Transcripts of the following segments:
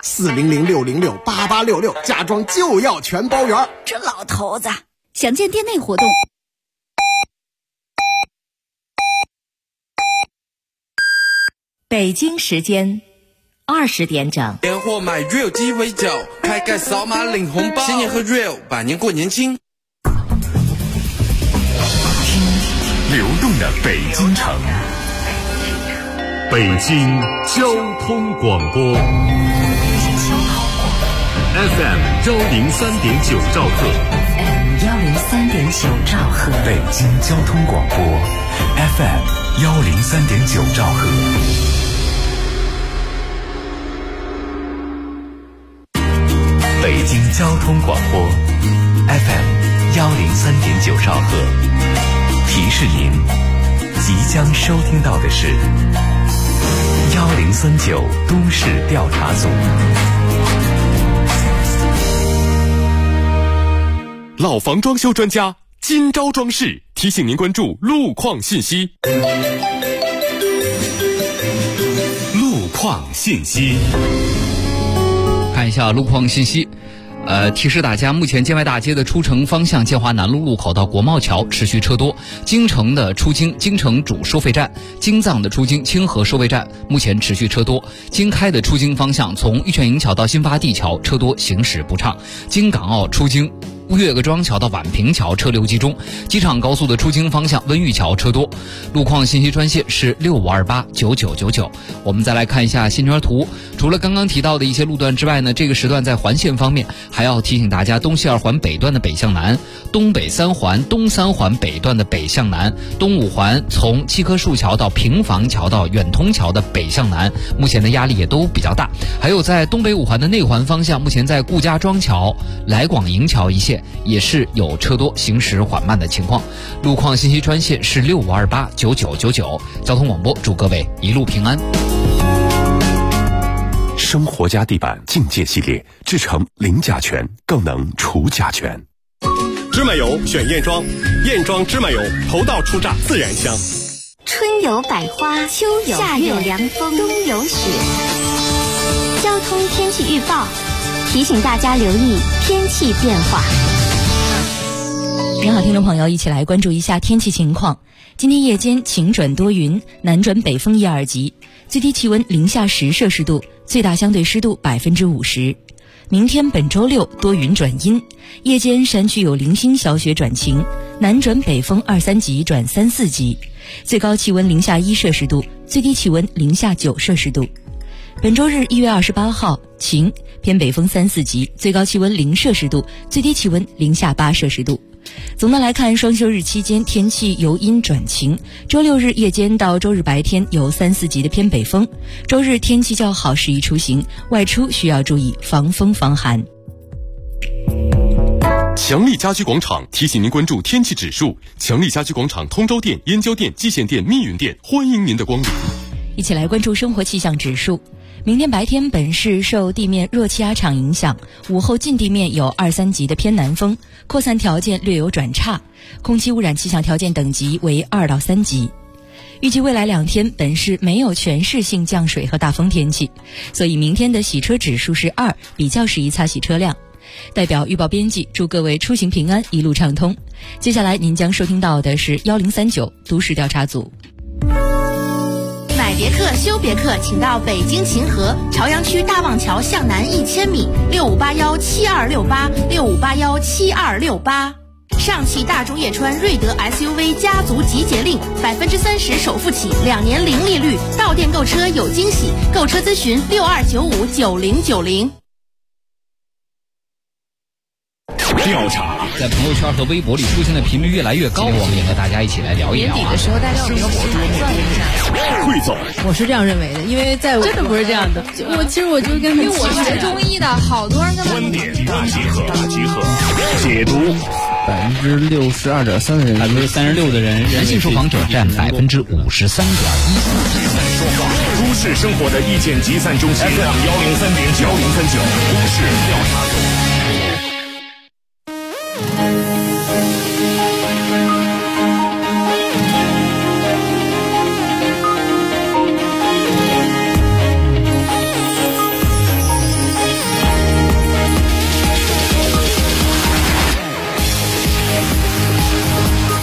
，4006068866，家装就要全包圆。 这老头子，详见店内活动。北京时间20点整。 年货买 Real 鸡尾酒，开盖扫码领红包，新年喝 Real， 百年过年轻。 流动的北京城，北京交通广播 FM 103.9兆赫 103.9兆赫， 北京交通广播 FM 103.9兆赫。北京交通广播 FM 103.9兆赫，提示您，即将收听到的是1039都市调查组。 老房装修专家今朝装饰提醒您关注路况信息。 路况信息， 看一下路况信息。提示大家，目前建外大街的出城方向建华南路路口到国贸桥持续车多，京城的出京京城主收费站、京藏的出京清河收费站目前持续车多，京开的出京方向从玉泉营桥到新发地桥车多，行驶不畅，京港澳出京岳各庄桥到宛平桥车流集中，机场高速的出京方向温榆桥车多。路况信息专线是65289999。我们再来看一下线圈图，除了刚刚提到的一些路段之外呢，这个时段在环线方面还要提醒大家，东西二环北段的北向南，东北三环东三环北段的北向南，东五环从七棵树桥到平房桥到远通桥的北向南，目前的压力也都比较大。还有在东北五环的内环方向，目前在顾家庄桥、来广营桥一线也是有车多，行驶缓慢的情况。路况信息专线是65289999。交通广播祝各位一路平安。 生活家地板境界系列，制成零甲醛，更能除甲醛。 芝麻油选燕庄，燕庄芝麻油头道初榨自然香。 春有百花，秋有夏有凉风，冬有雪。交通天气预报提醒大家留意天气变化。 您好，听众朋友，一起来关注一下天气情况。今天夜间晴转多云，南转北风1、2级，最低气温零下10摄氏度，最大相对湿度50%。明天本周六多云转阴，夜间山区有零星小雪转晴，南转北风2、3级转3、4级，最高气温零下1摄氏度，最低气温零下9摄氏度。本周日1月28号晴，偏北风3、4级，最高气温0摄氏度，最低气温零下8摄氏度。总的来看，双休日期间天气由阴转晴，周六日夜间到周日白天有3、4级的偏北风，周日天气较好，适宜出行，外出需要注意防风防寒。 强力家居广场提醒您关注天气指数。强力家居广场通州店、燕郊店、蓟县店、密云店欢迎您的光临。 一起来关注生活气象指数。明天白天本市受地面弱气压场影响，午后近地面有2、3级的偏南风，扩散条件略有转差，空气污染气象条件等级为2到3级。预计未来2天本市没有全市性降水和大风天气，所以明天的洗车指数是2，比较适宜擦洗车辆。代表预报编辑祝各位出行平安，一路畅通。接下来您将收听到的是1039都市调查组。 买别克修别克，请到北京秦河朝阳区大望桥向南1000米，65817268，65817268。上汽大众叶川瑞德 SUV 家族集结令，30%首付起，2年零利率，到店购车有惊喜，购车咨询62959090。 调查在朋友圈和微博里出现的频率越来越高，我们也和大家一起来聊一聊。 年底的时候，大家有没有补算一下？ 汇总， 我是这样认为的，因为在真的不是这样的。其实我就跟因为我学中医的，好多人跟观点大集合，解读。 62.3%的人 ，36%的人，男性受访者占53.1%。 都市生活的意见集散中心 FM 103.9，都市调查组。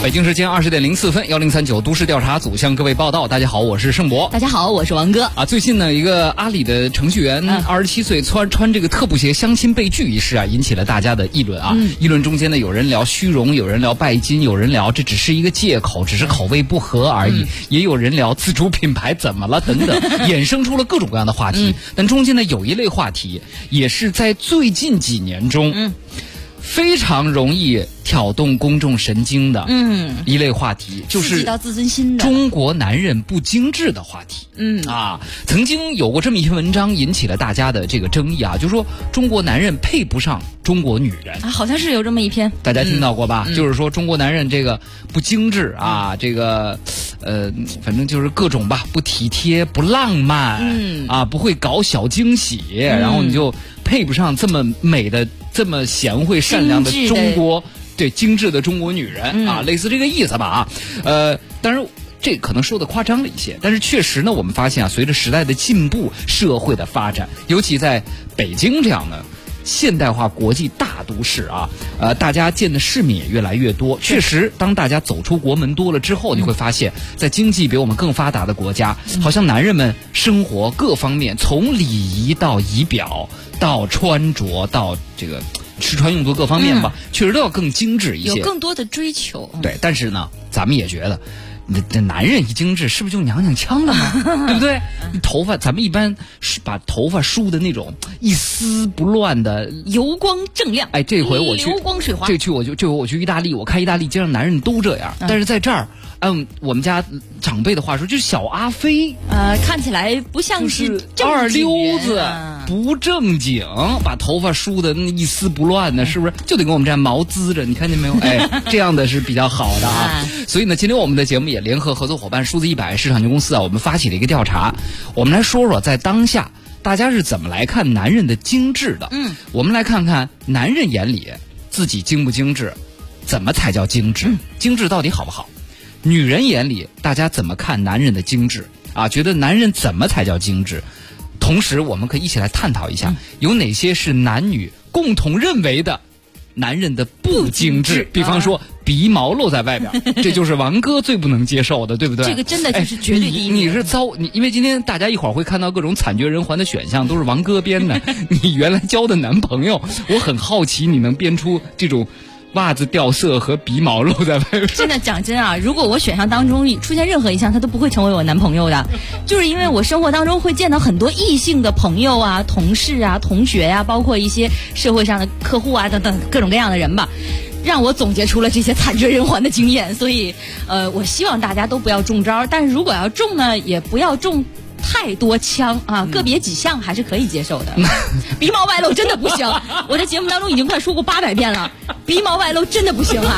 北京时间20:04，1039都市调查组向各位报道。大家好，我是盛博。 大家好，我是王哥。 最近呢，一个阿里的程序员27岁穿这个特步鞋相亲被拒一事啊，引起了大家的议论啊。议论中间呢，有人聊虚荣，有人聊拜金，有人聊这只是一个借口，只是口味不合而已，也有人聊自主品牌怎么了等等，衍生出了各种各样的话题。但中间呢，有一类话题也是在最近几年中，非常容易挑动公众神经的一类话题，就是到自尊心的中国男人不精致的话题。曾经有过这么一篇文章引起了大家的这个争议啊，就是说中国男人配不上中国女人好像是有这么一篇， 大家听到过吧？就是说中国男人这个不精致啊，这个反正就是各种吧，不体贴，不浪漫，不会搞小惊喜，然后你就配不上这么美的、这么贤惠善良的中国，对精致的中国女人啊，类似这个意思吧当然这可能说的夸张了一些，但是确实呢，我们发现随着时代的进步，社会的发展，尤其在北京这样的现代化国际大都市大家见的世面也越来越多。确实，当大家走出国门多了之后，你会发现，在经济比我们更发达的国家，好像男人们生活各方面，从礼仪到仪表，到穿着，到这个吃穿用度各方面吧，确实都要更精致一些， 有更多的追求。 对，但是呢，咱们也觉得。这男人一精致，是不是就娘娘腔了吗？对不对？头发，咱们一般是把头发梳的那种一丝不乱的油光锃亮。 这回我去流光水滑。 这回我去意大利，我看意大利街上男人都这样，但是在这儿，按我们家长辈的话说，就是小阿飞， 看起来不像是二溜子，不正经，把头发梳的那一丝不乱的，是不是就得跟我们这样毛滋着？你看见没有？这样的是比较好的啊。所以呢，今天我们的节目也联合合作伙伴数字100市场有限公司我们发起了一个调查，我们来说说在当下大家是怎么来看男人的精致的。我们来看看男人眼里自己精不精致，怎么才叫精致？精致到底好不好？女人眼里大家怎么看男人的精致觉得男人怎么才叫精致？同时我们可以一起来探讨一下，有哪些是男女共同认为的男人的不精致，比方说鼻毛露在外边，这就是王哥最不能接受的，对不对？这个真的就是绝对第一名。 你是因为今天大家一会儿会看到各种惨绝人寰的选项，都是王哥编的。你原来交的男朋友，我很好奇你能编出这种袜子掉色和鼻毛露在外面。 真的讲真如果我选项当中出现任何一项，他都不会成为我男朋友的，就是因为我生活当中会见到很多异性的朋友同事同学包括一些社会上的客户等等各种各样的人吧，让我总结出了这些惨绝人寰的经验。所以我希望大家都不要中招，但是如果要中呢，也不要中太多枪个别几项还是可以接受的。鼻毛外露真的不行，我在节目当中已经快说过800遍了，鼻毛外露真的不行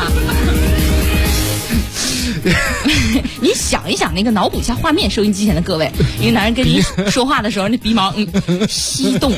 你想一想，那个脑补一下画面，收音机前的各位，一个男人跟你说话的时候，那鼻毛翕动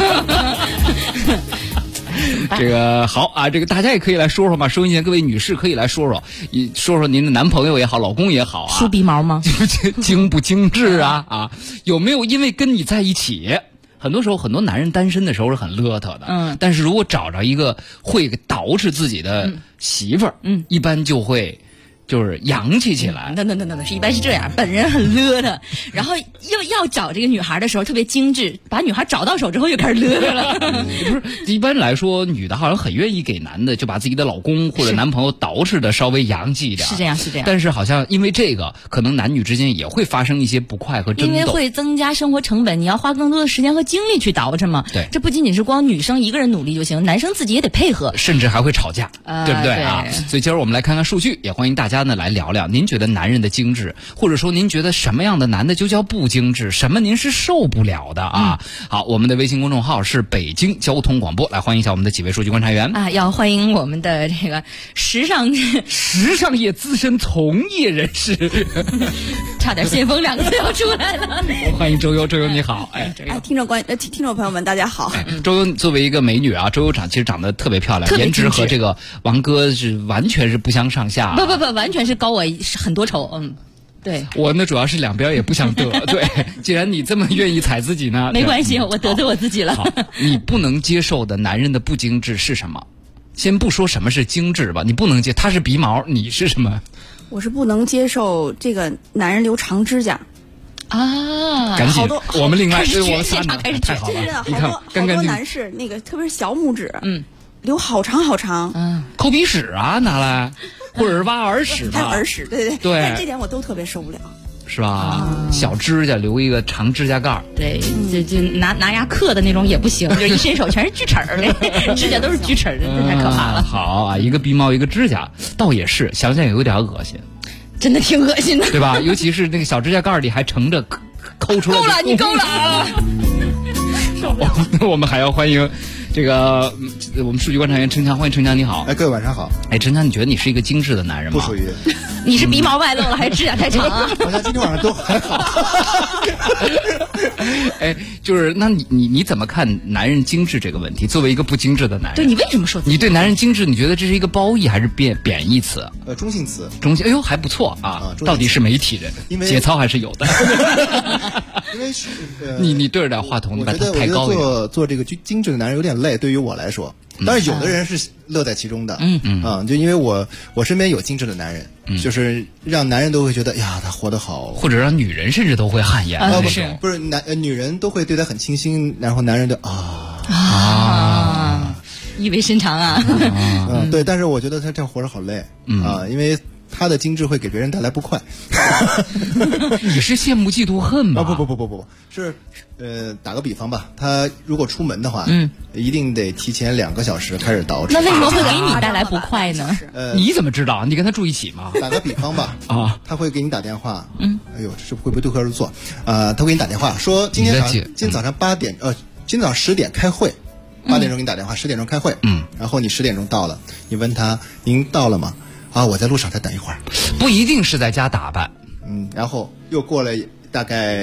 这个好这个大家也可以来说说嘛，收音机前各位女士可以来说说您的男朋友也好，老公也好梳鼻毛吗？ 精不精致有没有因为跟你在一起？很多时候，很多男人单身的时候是很邋遢的，但是如果找着一个会捯饬自己的媳妇儿，一般就会就是洋气起来。 那一般是这样，本人很邋遢，然后要找这个女孩的时候特别精致，把女孩找到手之后又开始邋遢了。 不是，一般来说，女的好像很愿意给男的就把自己的老公或者男朋友捯饬的稍微洋气一点。 是这样。 但是好像因为这个，可能男女之间也会发生一些不快和争斗， 因为会增加生活成本，你要花更多的时间和精力去捯饬嘛。 对， 这不仅仅是光女生一个人努力就行，男生自己也得配合， 甚至还会吵架，对不对所以今儿我们来看看数据，也欢迎大家呢来聊聊，您觉得男人的精致，或者说您觉得什么样的男的就叫不精致，什么您是受不了的好，我们的微信公众号是北京交通广播，来欢迎一下我们的几位数据观察员要欢迎我们的这个时尚业资深从业人士差点先锋2个字要出来了。 欢迎周优你好。 听众朋友们大家好。 周优作为一个美女周优其实长得特别漂亮，颜值和这个王哥是完全是不相上下不完全是高我很多筹。对， 我呢主要是两边也不想得对，既然你这么愿意踩自己呢， 没关系，我得罪我自己了。 好，你不能接受的男人的不精致是什么？ 先不说什么是精致吧，你不能接，他是鼻毛，你是什么？ 我是不能接受这个男人留长指甲。 啊， 赶紧，我们另外我们仨呢，太好了，你看， 好多男士那个，特别是小拇指，留好长好长， 抠鼻屎啊，拿来，或者是挖耳屎， 还有耳屎，对， 对， 这点我都特别受不了。 是吧？小指甲留一个长指甲盖儿， 对，就拿牙刻的那种也不行，就一伸手全是锯齿儿的，指甲都是锯齿儿的，这太可怕了。 好啊，一个鼻毛一个指甲，倒也是，想想有点恶心， 真的挺恶心的， 对吧？尤其是那个小指甲盖里还盛着抠出来。 够了，你够了啊！ 我们还要欢迎这个我们数据观察员陈强，欢迎陈强，你好。 哎，各位晚上好。 哎，陈强，你觉得你是一个精致的男人吗？ 不属于。 你是鼻毛外露了，还是指甲太长啊？ 好像今天晚上都还好。 哎，就是那你怎么看男人精致这个问题？作为一个不精致的男人， 对你为什么说你对男人精致？你觉得这是一个褒义还是贬义词？ 中性词。 中性，哎呦还不错啊！到底是媒体人，因为节操还是有的。 因为你对着点话筒，你把它抬高一点。 做这个精致的男人有点累，对于我来说。当然，有的人是乐在其中的。就因为我身边有精致的男人，就是让男人都会觉得呀，他活得好， 或者让女人甚至都会汗颜。 不是女人都会对他很倾心，然后男人就意味深长啊。 对，但是我觉得他这样活着好累因为他的精致会给别人带来不快。 你是羡慕嫉妒恨吧？ 不，是打个比方吧，他如果出门的话，一定得提前2个小时开始捯饬。 那为什么会给你带来不快呢？ 你怎么知道？你跟他住一起吗？ 打个比方吧，他会给你打电话，哎呦，这会不会对号入座？他会给你打电话说今天早上8点，今天早上10点开会，8点钟给你打电话，10点钟开会，然后你10点钟到了，你问他您到了吗？我在路上，再等一会儿。 不一定是在家打扮， 然后又过了大概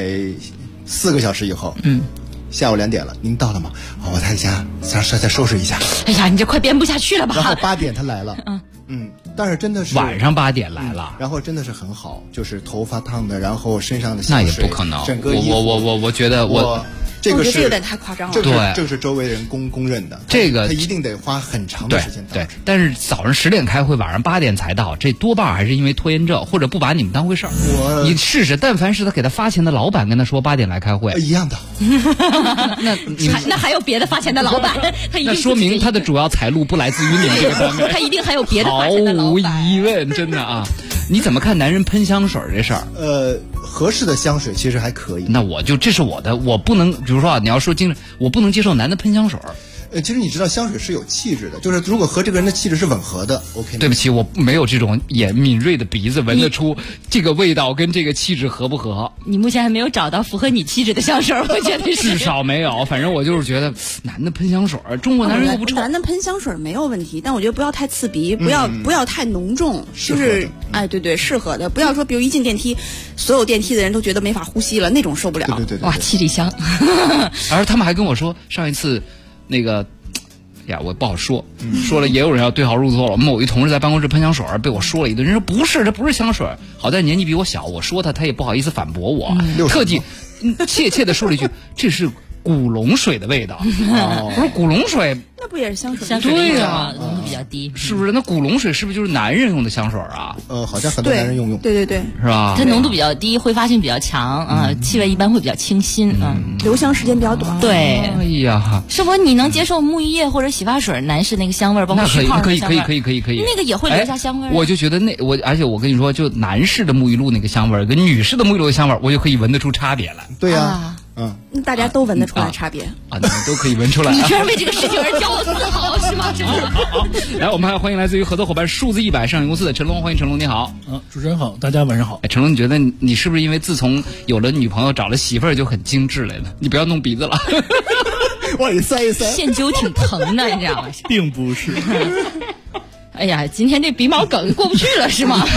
4个小时以后，下午2点了，您到了吗？我在家再收拾一下。 哎呀，你这快编不下去了吧？ 然后8点他来了，但是真的是晚上8点来了， 然后真的是很好，就是头发烫的，然后身上的香水， 那也不可能。 整个衣服我觉得这个是有点太夸张了。 这个是周围人公认的。 这个他一定得花很长的时间对，但是早上10点开会，晚上8点才到，这多半还是因为拖延症，或者不把你们当回事儿。你试试，但凡是他给他发钱的老板跟他说8点来开会， 一样的。 那还有别的发钱的老板，他一定那说明他的主要财路不来自于你们这个方面。 他一定还有别的发钱的老板。 毫无疑问，真的啊。你怎么看男人喷香水这事儿？ 合适的香水其实还可以。 那这是我的，我不能，比如说你要说精神，我不能接受男的喷香水。 其实你知道香水是有气质的，就是如果和这个人的气质是吻合的 ，OK。 对不起，我没有这种敏锐的鼻子，闻得出这个味道跟这个气质合不合。 你目前还没有找到符合你气质的香水，我觉得至少没有。反正我就是觉得男的喷香水，中国男人又不臭。 男的喷香水没有问题，但我觉得不要太刺鼻，不要太浓重，就是对，适合的。不要说比如一进电梯，所有电梯的人都觉得没法呼吸了，那种受不了。 对， 哇，七里香。 而他们还跟我说上一次。那个呀，我不好说，说了也有人要对号入座了。我们某一同事在办公室喷香水，被我说了一顿，人说不是，这不是香水。好在年纪比我小，我说他也不好意思反驳我，特地怯怯的说了一句：“这是古龙水的味道。”我说古龙水那不也是香水？ 对呀， 浓度比较低， 是不是？那古龙水是不是就是男人用的香水啊？ 好像很多男人用。 对， 是吧？ 它浓度比较低，挥发性比较强气味一般会比较清新留香时间比较短。 对， 哎呀， 是不是你能接受沐浴液或者洗发水男士那个香味，包括熏泡的香味？ 可以， 那个也会留下香味。 我就觉得而且我跟你说，就男士的沐浴露那个香味跟女士的沐浴露的香味，我就可以闻得出差别来。 对呀。 大家都闻得出来差别你们都可以闻出来。 你居然为这个事情而骄傲自豪是吗？真的。 来，我们还欢迎来自于合作伙伴数字100上市公司的陈龙，欢迎陈龙，你好。 主持人好，大家晚上好。 陈龙，你觉得你是不是因为自从有了女朋友找了媳妇儿就很精致来了？你不要弄鼻子了。 往里塞一塞。 线灸挺疼的，你知道吗？ 并不是。 哎呀，今天这鼻毛梗过不去了是吗？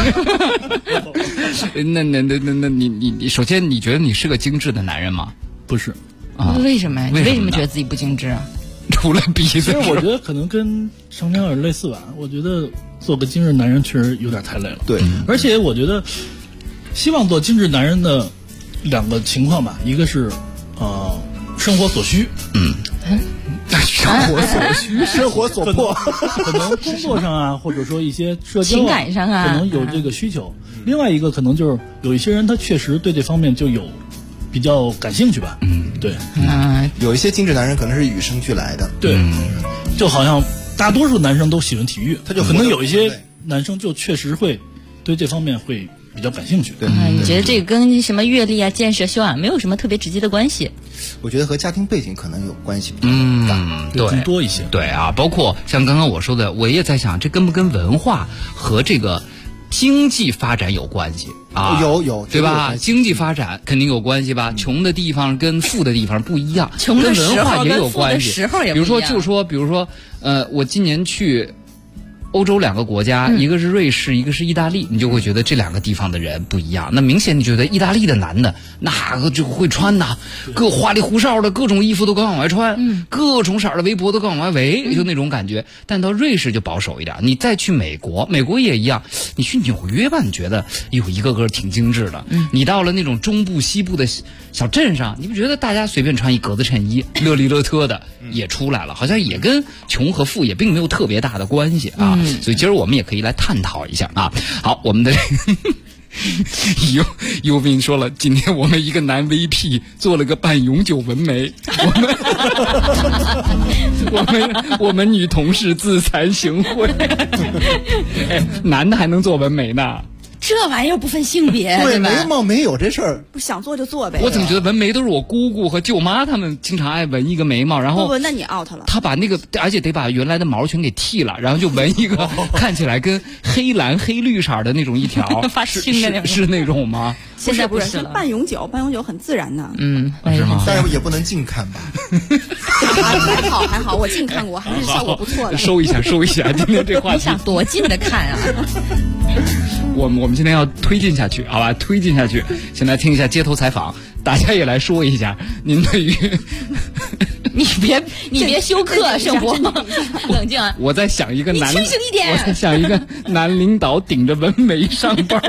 那你首先你觉得你是个精致的男人吗？ 不是为什么呀？你为什么觉得自己不精致啊？ 除了鼻子， 其实我觉得可能跟上天有点类似吧。我觉得做个精致男人确实有点太累了。 对， 而且我觉得希望做精致男人的2个情况吧，一个是生活所需。 活所需、 生活所迫， 可能工作上啊，或者说一些社交、 情感上啊， 可能有这个需求。另外一个可能就是有一些人他确实对这方面就有比较感兴趣吧。对， 有一些精致男人可能是与生俱来的。 对，就好像大多数男生都喜欢体育，他就可能有一些男生就确实会对这方面会比较感兴趣。 对， 你觉得这个跟什么阅历啊、见识、修养没有什么特别直接的关系？ 我觉得和家庭背景可能有关系。 对，更多一些。 对啊，包括像刚刚我说的，我也在想，这跟不跟文化和这个经济发展有关系啊？ 有， 对吧？经济发展肯定有关系吧？穷的地方跟富的地方不一样， 穷的跟文化也有关系。 时候也不一样。 比如说，我今年去欧洲2个国家，一个是瑞士，一个是意大利，你就会觉得这2个地方的人不一样。那明显你觉得意大利的男的那个就会穿呐，各花里胡哨的各种衣服都刚往外穿，各种色的围脖都刚往外围，就那种感觉。但到瑞士就保守一点。你再去美国也一样。你去纽约吧，你觉得有一个个挺精致的。你到了那种中部西部的小镇上，你不觉得大家随便穿一格子衬衣，乐里乐特的也出来了，好像也跟穷和富也并没有特别大的关系啊。所以今儿我们也可以来探讨一下啊。好，我们的尤斌说了，今天我们一个男 VP 做了个半永久纹眉，我们女同事自惭形秽。男的还能做纹眉呢？ 这玩意儿不分性别， 对，眉毛没有这事儿， 不想做就做呗。 我怎么觉得纹眉都是我姑姑和舅妈他们经常爱纹一个眉毛，然后不，那你 out 了。 他把那个，而且得把原来的毛全给剃了，然后就纹一个看起来跟黑蓝黑绿色的那种一条， 发青的那种， 是那种吗？ 现在不是了，半永久很自然的。 是吗？ 但是也不能近看吧。 还好，我近看过，还是效果不错的。 收一下。今天这话题， 你想多近的看啊？ 我们今天要推进下去，好吧？推进下去。先来听一下街头采访，大家也来说一下您对于你别休克，生活冷静啊！ 我在想一个男， 你清醒一点。 我在想一个男领导顶着纹眉上班。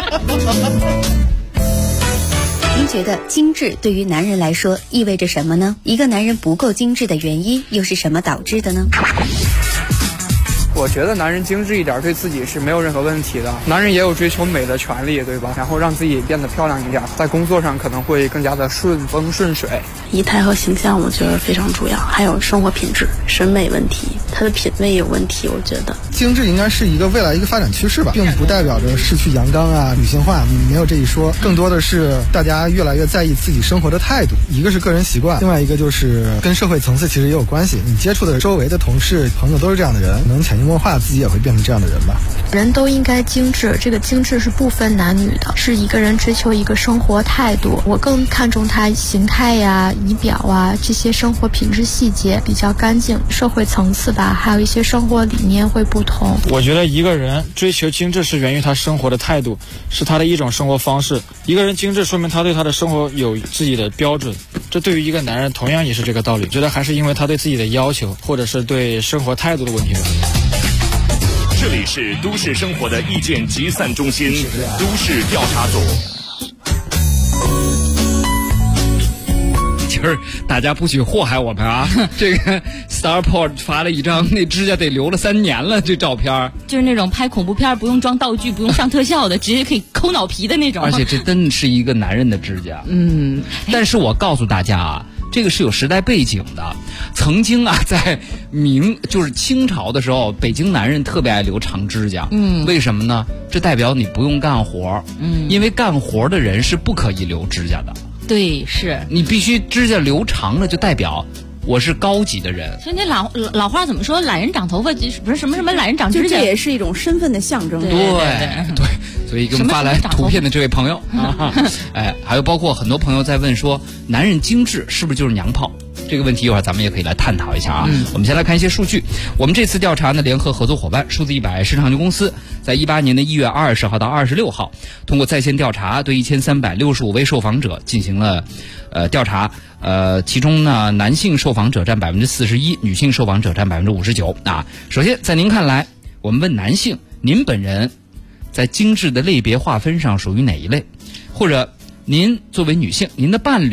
您觉得精致对于男人来说意味着什么呢？一个男人不够精致的原因又是什么导致的呢？ 我觉得男人精致一点对自己是没有任何问题的，男人也有追求美的权利，对吧？然后让自己变得漂亮一点，在工作上可能会更加的顺风顺水。 仪态和形象我觉得非常重要，还有生活品质、审美问题，他的品味有问题。我觉得精致应该是未来一个发展趋势吧，并不代表着逝去阳刚啊、女性化，没有这一说，更多的是大家越来越在意自己生活的态度。一个是个人习惯，另外一个就是跟社会层次其实也有关系。你接触的周围的同事、朋友都是这样的人，能潜移默化自己也会变成这样的人吧。 人都应该精致，这个精致是不分男女的，是一个人追求一个生活态度。我更看重他形态呀、仪表啊这些生活品质细节比较干净。社会层次吧，还有一些生活理念会不同。 我觉得一个人追求精致是源于他生活的态度，是他的一种生活方式。一个人精致说明他对他的生活有自己的标准，这对于一个男人同样也是这个道理。觉得还是因为他对自己的要求，或者是对生活态度的问题。 这里是都市生活的意见集散中心，都市调查组。 今儿大家不许祸害我们啊！这个 Starport 发了一张，那指甲得留了3年了，这照片就是那种拍恐怖片不用装道具、不用上特效的，直接可以抠脑皮的那种。 而且这真是一个男人的指甲。但是我告诉大家啊，这个是有时代背景的。曾经啊，在就是清朝的时候，北京男人特别爱留长指甲。为什么呢？这代表你不用干活。因为干活的人是不可以留指甲的。 对，是你必须指甲留长了，就代表我是高级的人。 所以那老话怎么说？懒人长头发不是什么懒人长指甲， 这也是一种身份的象征。 对，所以给我们发来图片的这位朋友啊，还有包括很多朋友在问说，男人精致是不是就是娘炮？这个问题一会儿咱们也可以来探讨一下啊。我们先来看一些数据。我们这次调查呢，联合合作伙伴数字100市场有限公司，在18年的1月20号到26号，通过在线调查，对1365位受访者进行了调查。其中呢，男性受访者占41%，女性受访者占59%啊。首先，在您看来，我们问男性，您本人在精致的类别划分上属于哪一类？或者您作为女性，您的伴侣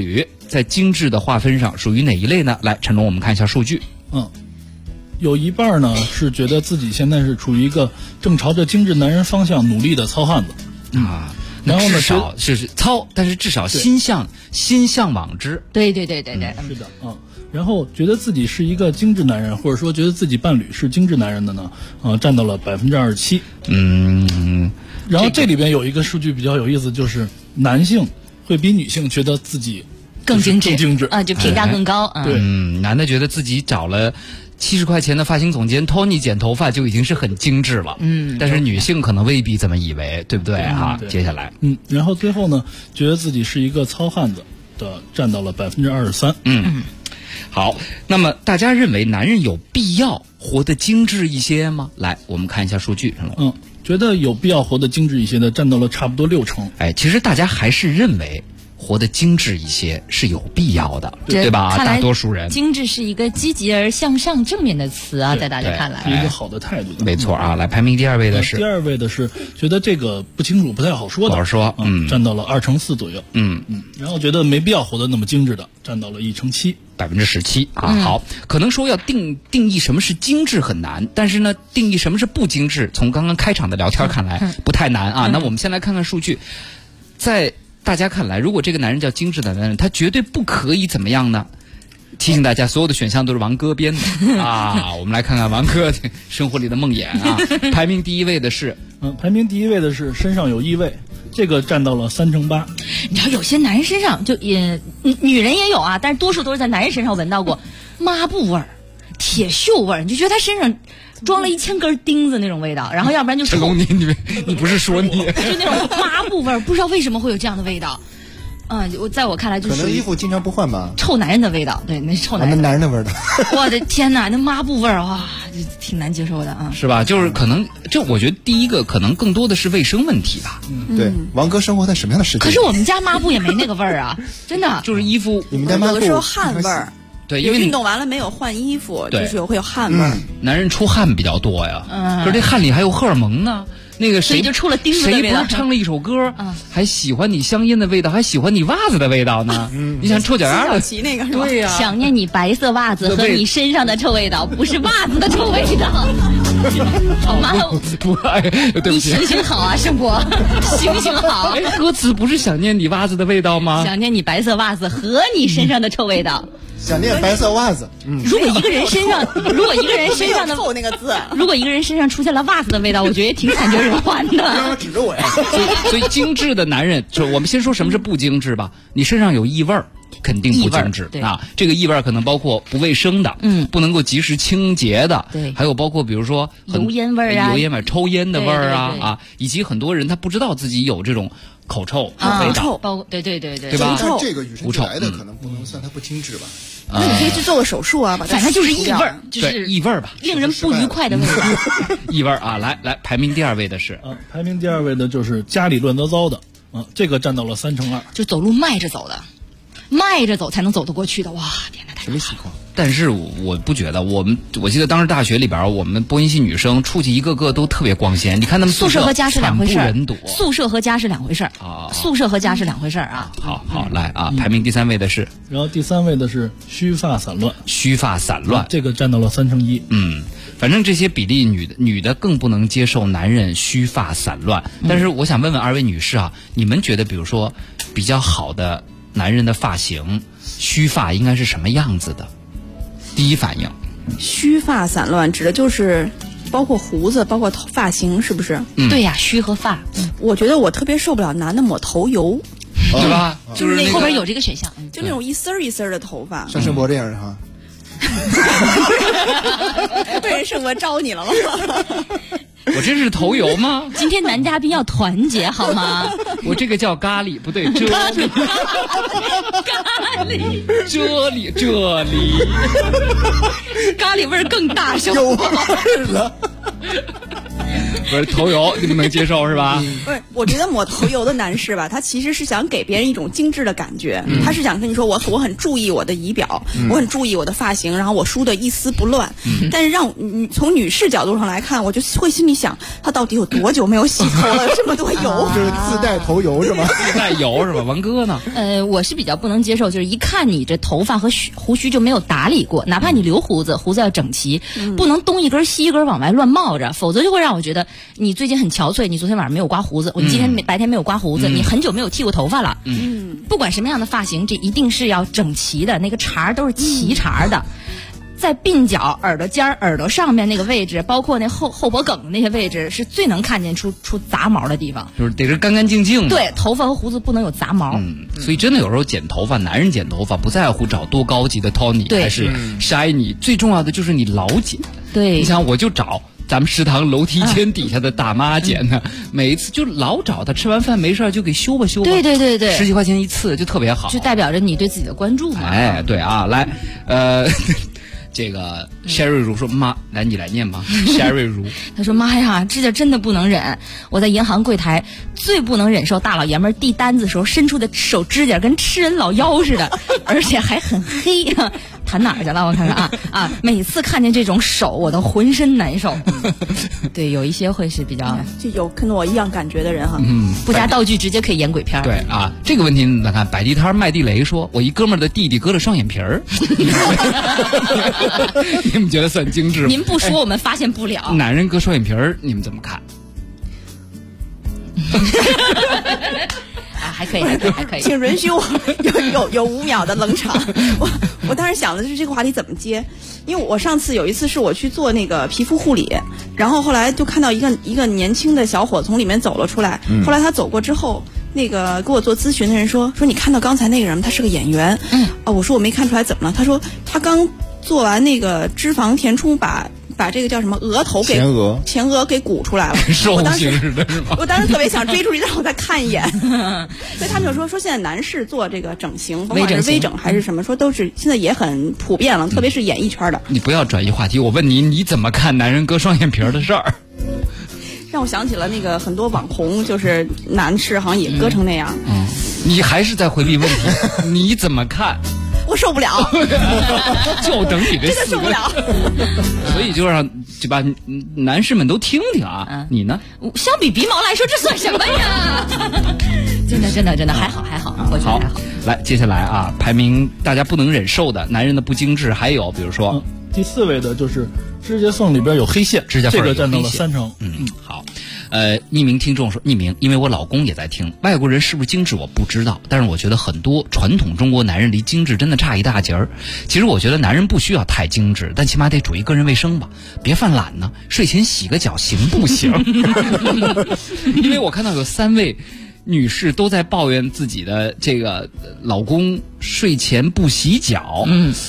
在精致的划分上属于哪一类呢？来，陈龙，我们看一下数据。 有一半呢是觉得自己现在是处于一个正朝着精致男人方向努力的糙汉子然后呢， 至少是糙，但是至少心向往之。 对， 是的然后觉得自己是一个精致男人，或者说觉得自己伴侣是精致男人的呢，占到了27%。然后这里边有一个数据比较有意思，就是男性会比女性觉得自己更精致啊， 就评价更高。 对， 男的觉得自己找了70块钱的发型总监 Tony 剪头发就已经是很精致了，但是女性可能未必这么以为，对不对哈？接下来， 然后最后呢，觉得自己是一个糙汉子的占到了23%。 好，那么大家认为男人有必要活得精致一些吗？来，我们看一下数据。 觉得有必要活得精致一些的占到了差不多60%。 其实大家还是认为活得精致一些是有必要的，对吧？大多数人， 精致是一个积极而向上、正面的词啊，在大家看来是一个好的态度。 没错啊，来排名第二位的是， 觉得这个不清楚、不太好说的， 不好说， 占到了2/4左右。然后觉得没必要活得那么精致的，占到了 1/7%，17%啊。好，可能说要定义什么是精致很难，但是呢，定义什么是不精致，从刚刚开场的聊天看来不太难啊。那我们先来看看数据，在大家看来，如果这个男人叫精致的男人，他绝对不可以怎么样呢？提醒大家，所有的选项都是王哥编的啊。我们来看看王哥生活里的梦魇啊。排名第一位的是， 身上有异味，这个占到了3/8。 你知道有些男人身上女人也有啊，但是多数都是在男人身上闻到过抹布味儿、铁锈味儿，你就觉得他身上装了1000根钉子那种味道，然后要不然就是陈龙，你不是说你就那种抹布味儿，不知道为什么会有这样的味道。在我看来就是可能衣服经常不换吧， 臭男人的味道，对，那臭男人的味道。 我的天哪，那抹布味儿哇，挺难接受的啊。 是吧？就是可能我觉得第一个可能更多的是卫生问题吧。 对，王哥生活在什么样的世界？ 可是我们家抹布也没那个味儿啊，真的。 就是衣服， 你们家抹布有的时候汗味儿。 对，因为运动完了没有换衣服，就是会有汗味儿。 男人出汗比较多呀，可是这汗里还有荷尔蒙呢。那个谁就出了钉子的味道。 谁不是唱了一首歌，还喜欢你香烟的味道，还喜欢你袜子的味道呢？你想臭脚丫的？ 那个是吧？ 对呀， 想念你白色袜子和你身上的臭味道，不是袜子的臭味道。好吗？ 对不起， 你行行好啊，生活，行行好。 歌词不是想念你袜子的味道吗？ 想念你白色袜子和你身上的臭味道。 想念白色袜子。 如果一个人身上的臭那个字， 如果一个人身上出现了袜子的味道，我觉得也挺惨绝人寰的。 指着我呀！ 所以精致的男人，就我们先说什么是不精致吧。你身上有异味儿，肯定不精致啊。这个异味可能包括不卫生的，不能够及时清洁的， 对， 还有包括比如说油烟味啊， 抽烟的味儿啊，以及很多人他不知道自己有这种口臭、 味道，包括对吧？ 这个与生俱来的可能不能算它不精致吧。 那你可以去做个手术啊， 反正就是异味儿， 就是异味儿吧， 令人不愉快的味道。 异味儿啊，来，排名第二位的是排名第二位的就是家里乱糟糟的这个占到了3/2， 就走路迈着走的，迈着走才能走得过去的。哇，天哪， 什么情况？ 但是我不觉得，我记得当时大学里边，我们播音系女生出去一个个都特别光鲜。你看他们宿舍和家是两回事儿，宿舍和家是两回事儿啊， 宿舍和家是两回事儿啊。 好，来啊，排名第三位的是， 然后第3位的是须发散乱，这个占到了3/1。 反正这些比例，女的更不能接受男人须发散乱。但是我想问问二位女士啊，你们觉得比如说比较好的男人的发型，须发应该是什么样子的？第一反应， 须发散乱指的就是包括胡子，包括发型，是不是？ 对呀，须和发。 我觉得我特别受不了男的抹头油， 对吧？ 就是那后边有这个选项， 就那种一丝儿一丝儿的头发， 像盛博这样的哈。 被人盛博招你了吗？ 我这是头油吗？ 今天男嘉宾要团结好吗？ 我这个叫咖喱，不对，这里， 咖喱味儿更大声， 有味儿了。 不是头油，你们能接受是吧？ 不是，我觉得抹头油的男士吧，他其实是想给别人一种精致的感觉，他是想跟你说我很注意我的仪表，我很注意我的发型，然后我梳的一丝不乱。但是让你从女士角度上来看，我就会心里想，他到底有多久没有洗头了？这么多油， 就是自带头油是吗？ 自带油是吧？王哥呢？ 我是比较不能接受，就是一看你这头发和胡须就没有打理过，哪怕你留胡子，胡子要整齐，不能东一根西一根往外乱冒着，否则就会让我觉得你最近很憔悴，你昨天晚上没有刮胡子，你今天白天没有刮胡子，你很久没有剃过头发了。不管什么样的发型，这一定是要整齐的，那个茬都是齐茬的。在鬓角、耳朵尖、耳朵上面那个位置，包括那后脖梗的那些位置，是最能看见出杂毛的地方， 就是得是干干净净的。 对，头发和胡子不能有杂毛。 所以真的有时候剪头发，男人剪头发不在乎找多高级的 Tony 还是 Shiny，最重要的就是你老剪。 对， 你想我就找咱们食堂楼梯间底下的大妈剪的，每一次就老找她，吃完饭没事就给修吧。 对 10几块钱一次就特别好， 就代表着你对自己的关注嘛。 哎，对啊，来，这个 Sherry 如说妈，来你来念吧。Sherry 如他说妈呀，指甲真的不能忍，我在银行柜台最不能忍受大老爷们递单子时候伸出的手指甲跟吃人老妖似的，而且还很黑。弹哪儿去了？我看看啊！每次看见这种手，我都浑身难受。对，有一些会是比较就有跟我一样感觉的人哈。 不加道具直接可以演鬼片。 对啊，这个问题你看，摆地摊卖地雷说，我一哥们儿的弟弟割了双眼皮儿。你们觉得算精致吗？ 您不说我们发现不了。 男人割双眼皮儿，你们怎么看？ 还可以，还可以， 请允许我有5秒的冷场。我当时想的就是这个话题怎么接，因为我上次有一次是我去做那个皮肤护理，然后后来就看到一个年轻的小伙从里面走了出来，后来他走过之后，那个给我做咨询的人说你看到刚才那个人吗？他是个演员。我说我没看出来，怎么了？他说他刚做完那个脂肪填充，把这个叫什么额头给前额给鼓出来了， 瘦型似的是吗？ 我当时特别想追出去，让我再看一眼。所以他们就说现在男士做这个整形，不管是微整还是什么，说都是现在也很普遍了，特别是演艺圈的。 你不要转移话题，我问你怎么看男人割双眼皮的事儿？ 让我想起了那个很多网红，就是男士好像也割成那样。 你还是在回避问题，你怎么看？ 我受不了， 就等你这真的受不了。 所以就让就把男士们都听听啊。你呢？ 相比鼻毛来说，这算什么呀？真的还好，我觉得还好。 来，接下来啊，排名大家不能忍受的男人的不精致，还有比如说第4位的就是指甲缝里边有黑线， 指甲缝这个占到了3成。 好。匿名听众说，匿名，因为我老公也在听，外国人是不是精致我不知道，但是我觉得很多传统中国男人离精致真的差一大截儿。其实我觉得男人不需要太精致，但起码得注意个人卫生吧，别犯懒呢，睡前洗个脚行不行？因为我看到有3位女士都在抱怨自己的这个老公睡前不洗脚。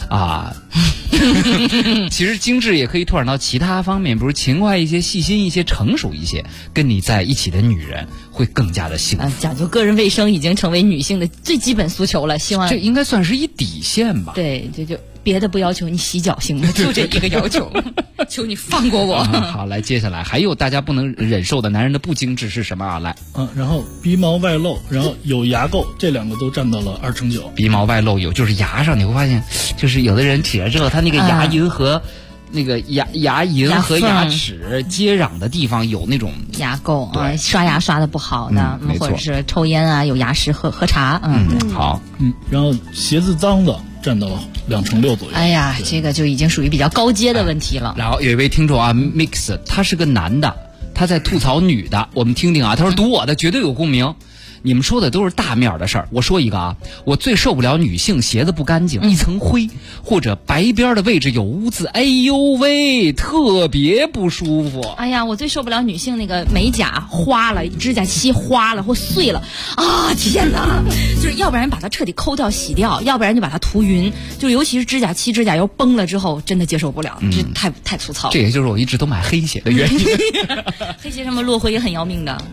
其实精致也可以拓展到其他方面，比如勤快一些、细心一些、成熟一些，跟你在一起的女人会更加的幸福。 讲究个人卫生已经成为女性的最基本诉求了，希望这应该算是一底线吧。 对，这就别的不要求，你洗脚行吗？就这一个要求，求你放过我。 好，来，接下来还有大家不能忍受的男人的不精致是什么啊？来， 然后鼻毛外露，然后有牙垢，这2个都占到了2成9。 鼻毛外露就是牙上，你会发现，就是有的人起来之后，他那个牙龈和那个牙龈和牙齿接壤的地方有那种牙垢啊，刷牙刷的不好的，或者是抽烟啊，有牙石喝茶。 好， 然后鞋子脏的占到了2成6左右。 哎呀，这个就已经属于比较高阶的问题了。 然后有一位听众啊 ，Mix， 他是个男的，他在吐槽女的，我们听听啊。他说读我的绝对有共鸣。你们说的都是大面的事儿，我说一个啊，我最受不了女性鞋子不干净，一层灰或者白边的位置有污渍，哎呦喂，特别不舒服。 哎呀，我最受不了女性那个美甲花了，指甲漆花了或碎了啊！天哪，就是要不然把它彻底抠掉洗掉，要不然就把它涂匀，就尤其是指甲漆、指甲油崩了之后，真的接受不了，这太粗糙了。 这也就是我一直都买黑鞋的原因。 黑鞋上面落灰也很要命的。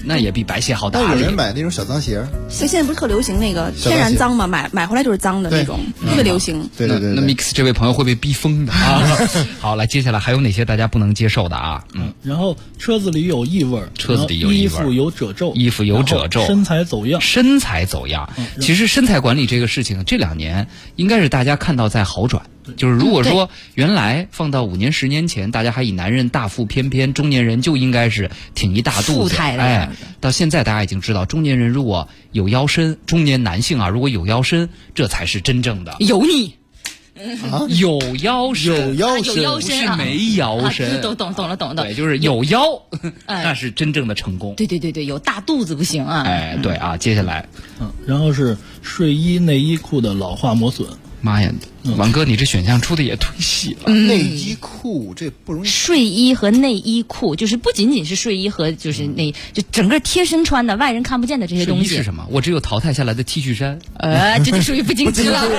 那也比白鞋好打理。 但有人买那种小脏鞋， 现在不是特流行那个天然脏吗？买回来就是脏的那种，特别流行。 对。 那 Mix 这位朋友会被逼疯的啊！好，来，接下来还有哪些大家不能接受的啊？ 然后车子里有异味， 车子里有异味， 衣服有褶皱， 身材走样， 其实身材管理这个事情，这2年应该是大家看到在好转。就是如果说原来放到5年10年前，大家还以男人大腹翩翩，中年人就应该是挺一大肚子，到现在大家已经知道，中年人如果有腰身，中年男性啊，如果有腰身，这才是真正的油腻。 有腰身， 不是没腰身。 懂了。 对，就是有腰，那是真正的成功。 对，有大肚子不行啊。 对啊，接下来， 然后是睡衣内衣裤的老化磨损。 妈呀，王哥，你这选项出的也忒细了。 内衣裤这不容易。 睡衣和内衣裤就是不仅仅是睡衣和就是就整个贴身穿的，外人看不见的这些东西。 睡衣是什么？我只有淘汰下来的 T 恤衫。 这就属于不精致了。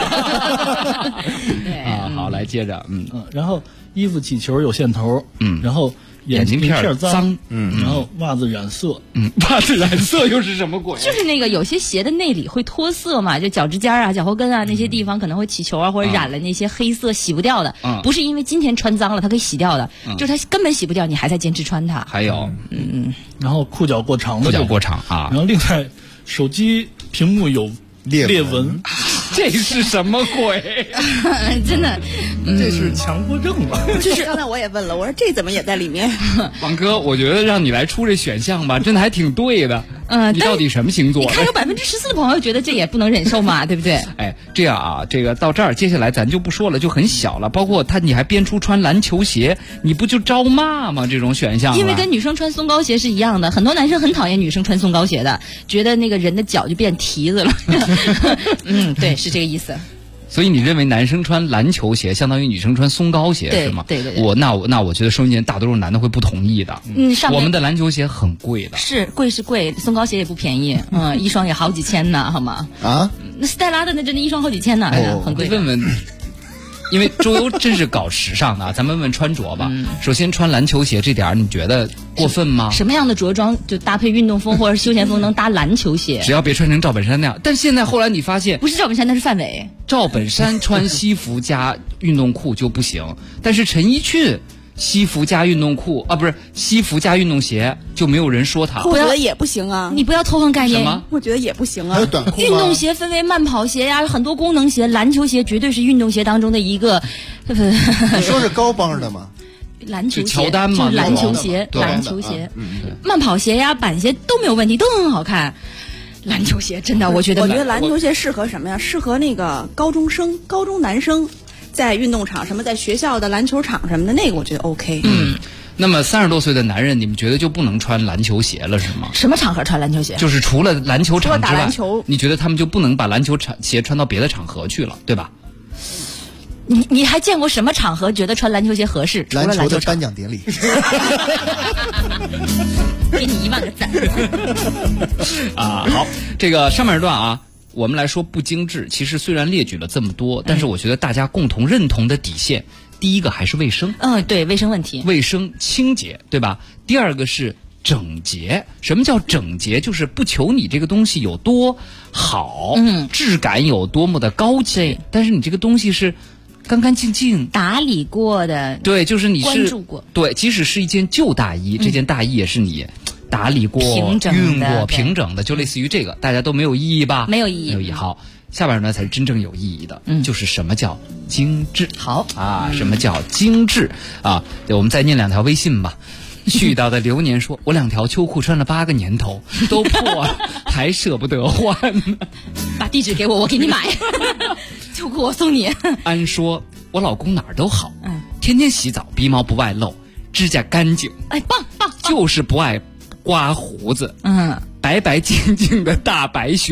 好，来接着， 然后衣服起球有线头，然后眼镜片脏， 然后袜子染色， 袜子染色又是什么鬼？ 就是那个有些鞋的内里会脱色嘛，就脚趾尖啊、脚后跟啊那些地方可能会起球啊，或者染了那些黑色洗不掉的，不是因为今天穿脏了它可以洗掉的，就是它根本洗不掉，你还在坚持穿它。 还有， 然后裤脚过长啊， 然后另外手机屏幕有裂纹。 这是什么鬼？ 真的， 这是强迫症吧？ 就是刚才我也问了，我说这怎么也在里面？ 王哥，我觉得让你来出这选项吧，真的还挺对的。你到底什么星座？ 你看有14%的朋友觉得这也不能忍受嘛，对不对？ 这样啊，这个到这儿，接下来咱就不说了，就很小了。包括你还编出穿篮球鞋，你不就招骂吗？这种选项， 因为跟女生穿松糕鞋是一样的，很多男生很讨厌女生穿松糕鞋的，觉得那个人的脚就变蹄子了。对。是这个意思， 所以你认为男生穿篮球鞋相当于女生穿松糕鞋是吗？ 对。 我觉得收音间大多数男的会不同意的。我们的篮球鞋很贵的， 是贵，松糕鞋也不便宜，一双也好几千呢，好吗？那斯黛拉的那真的一双好几千呢，很贵。 问问。因为周游真是搞时尚的，咱们问穿着吧。首先穿篮球鞋这点你觉得过分吗？ 什么样的着装就搭配运动风或者休闲风能搭篮球鞋？ 只要别穿成赵本山那样。但现在后来你发现， 不是赵本山，那是范伟。 赵本山穿西服加运动裤就不行，但是陈奕迅西服加运动裤不是西服加运动鞋，就没有人说他。 我觉得也不行啊！ 你不要偷换概念。 什么？ 我觉得也不行啊。 还有短裤吗？ 运动鞋分为慢跑鞋呀，很多功能鞋，篮球鞋绝对是运动鞋当中的一个。 你说是高帮的吗？ 篮球鞋乔丹嘛， 就是篮球鞋，慢跑鞋呀、板鞋都没有问题，都很好看。篮球鞋真的，我觉得篮球鞋适合什么呀？适合那个高中男生。在运动场什么，在学校的篮球场什么的，那个我觉得 OK。 那么30多岁的男人，你们觉得就不能穿篮球鞋了是吗？ 什么场合穿篮球鞋？ 就是除了篮球场之外， 打篮球， 你觉得他们就不能把篮球鞋穿到别的场合去了，对吧？ 你还见过什么场合觉得穿篮球鞋合适？除了篮球的颁奖典礼。 给你1万个赞。 好，这个上面一段啊。我们来说不精致，其实虽然列举了这么多，但是我觉得大家共同认同的底线，第一个还是卫生。 对，卫生问题， 卫生清洁，对吧？第二个是整洁。什么叫整洁？就是不求你这个东西有多好，质感有多么的高级，但是你这个东西是干干净净打理过的。 对，就是你是关注过。 对，即使是一件旧大衣，这件大衣也是你打理过、熨过、平整的，就类似于这个，大家都没有异议吧？ 没有异议。 好，下边呢才是真正有意义的，就是什么叫精致。 好啊，什么叫精致啊？我们再念2条微信吧。絮叨的流年说：“我2条秋裤穿了8个年头，都破了，还舍不得换。 把地址给我，我给你买。秋裤我送你。” 安说：“我老公哪儿都好，天天洗澡，鼻毛不外露，指甲干净， 棒， 就是不爱刮胡子，白白净净的大白熊，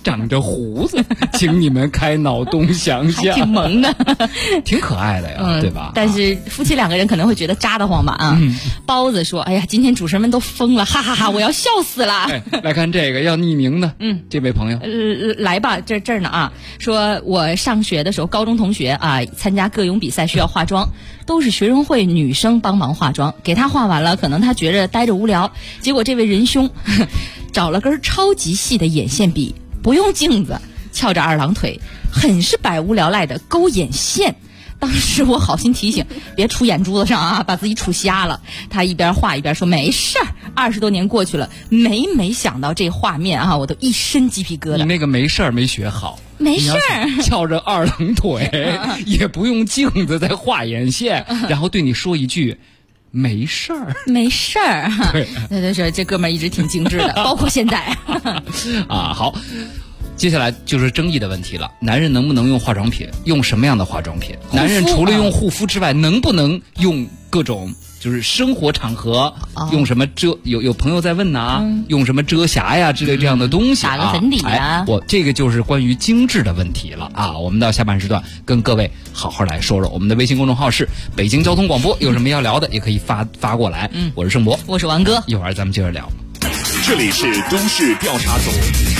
长着胡子，请你们开脑洞想想， 挺萌的， 挺可爱的呀，对吧？ 但是夫妻两个人可能会觉得扎得慌吧啊。包子说：“哎呀，今天主持人们都疯了，哈哈哈，我要笑死了。” 来看这个要匿名的，这位朋友， 来吧，这儿呢啊，说我上学的时候，高中同学啊，参加歌咏比赛需要化妆，都是学生会女生帮忙化妆，给他化完了，可能他觉着待着无聊，结果这位仁兄找了根超级细的眼线笔，不用镜子，翘着二郎腿，很是百无聊赖的勾眼线。当时我好心提醒，别杵眼珠子上啊，把自己杵瞎了。他一边画一边说没事儿，20多年过去了，每想到这画面啊，我都一身鸡皮疙瘩。 你那个没事儿没学好。 没事儿， 翘着二郎腿，也不用镜子在画眼线，然后对你说一句没事儿， 没事儿。对，说这哥们儿一直挺精致的，包括现在。 啊，好。接下来就是争议的问题了，男人能不能用化妆品？用什么样的化妆品？男人除了用护肤之外，能不能用各种就是生活场合用什么遮？有朋友在问呢用什么遮瑕呀之类这样的东西打个粉底啊？ 我这个就是关于精致的问题了啊！我们到下半时段跟各位好好来说说。我们的微信公众号是北京交通广播，有什么要聊的也可以发过来。我是盛博， 我是王哥， 一会儿咱们接着聊。 这里是都市调查组。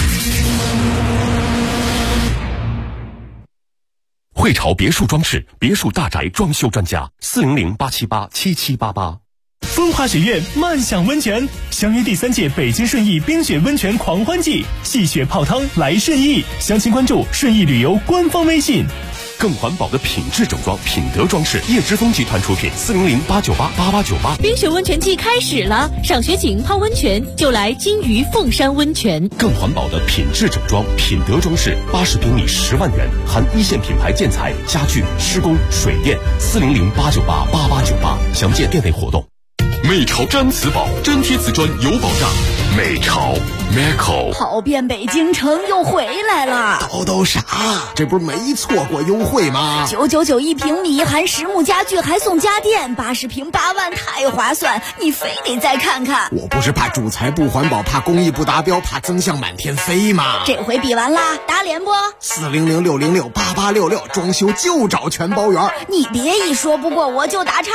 汇潮别墅装饰别墅大宅装修专家400-878-7788。 风华学院漫享温泉，相约第3届北京顺义冰雪温泉狂欢季，戏雪泡汤来顺义，详情关注顺义旅游官方微信。 更环保的品质整装品德装饰，叶之峰集团出品，400-898-8898。 冰雪温泉季开始了，赏雪景泡温泉就来金鱼凤山温泉。 更环保的品质整装品德装饰，80平米10万元，含一线品牌建材、家具、施工、水电，400-898-8898。详见店内活动。美潮毡瓷宝，粘贴瓷砖有保障。美潮 Meco 跑遍北京城又回来了。 都啥？这不是没错过优惠吗 ？999一平米，含实木家具还送家电，80平8万，太划算！你非得再看看。 我不是怕主材不环保，怕工艺不达标，怕增项满天飞吗？ 这回比完啦，打脸不 ？400-606-8866，装修就找全包圆。 你别一说不过我就打岔。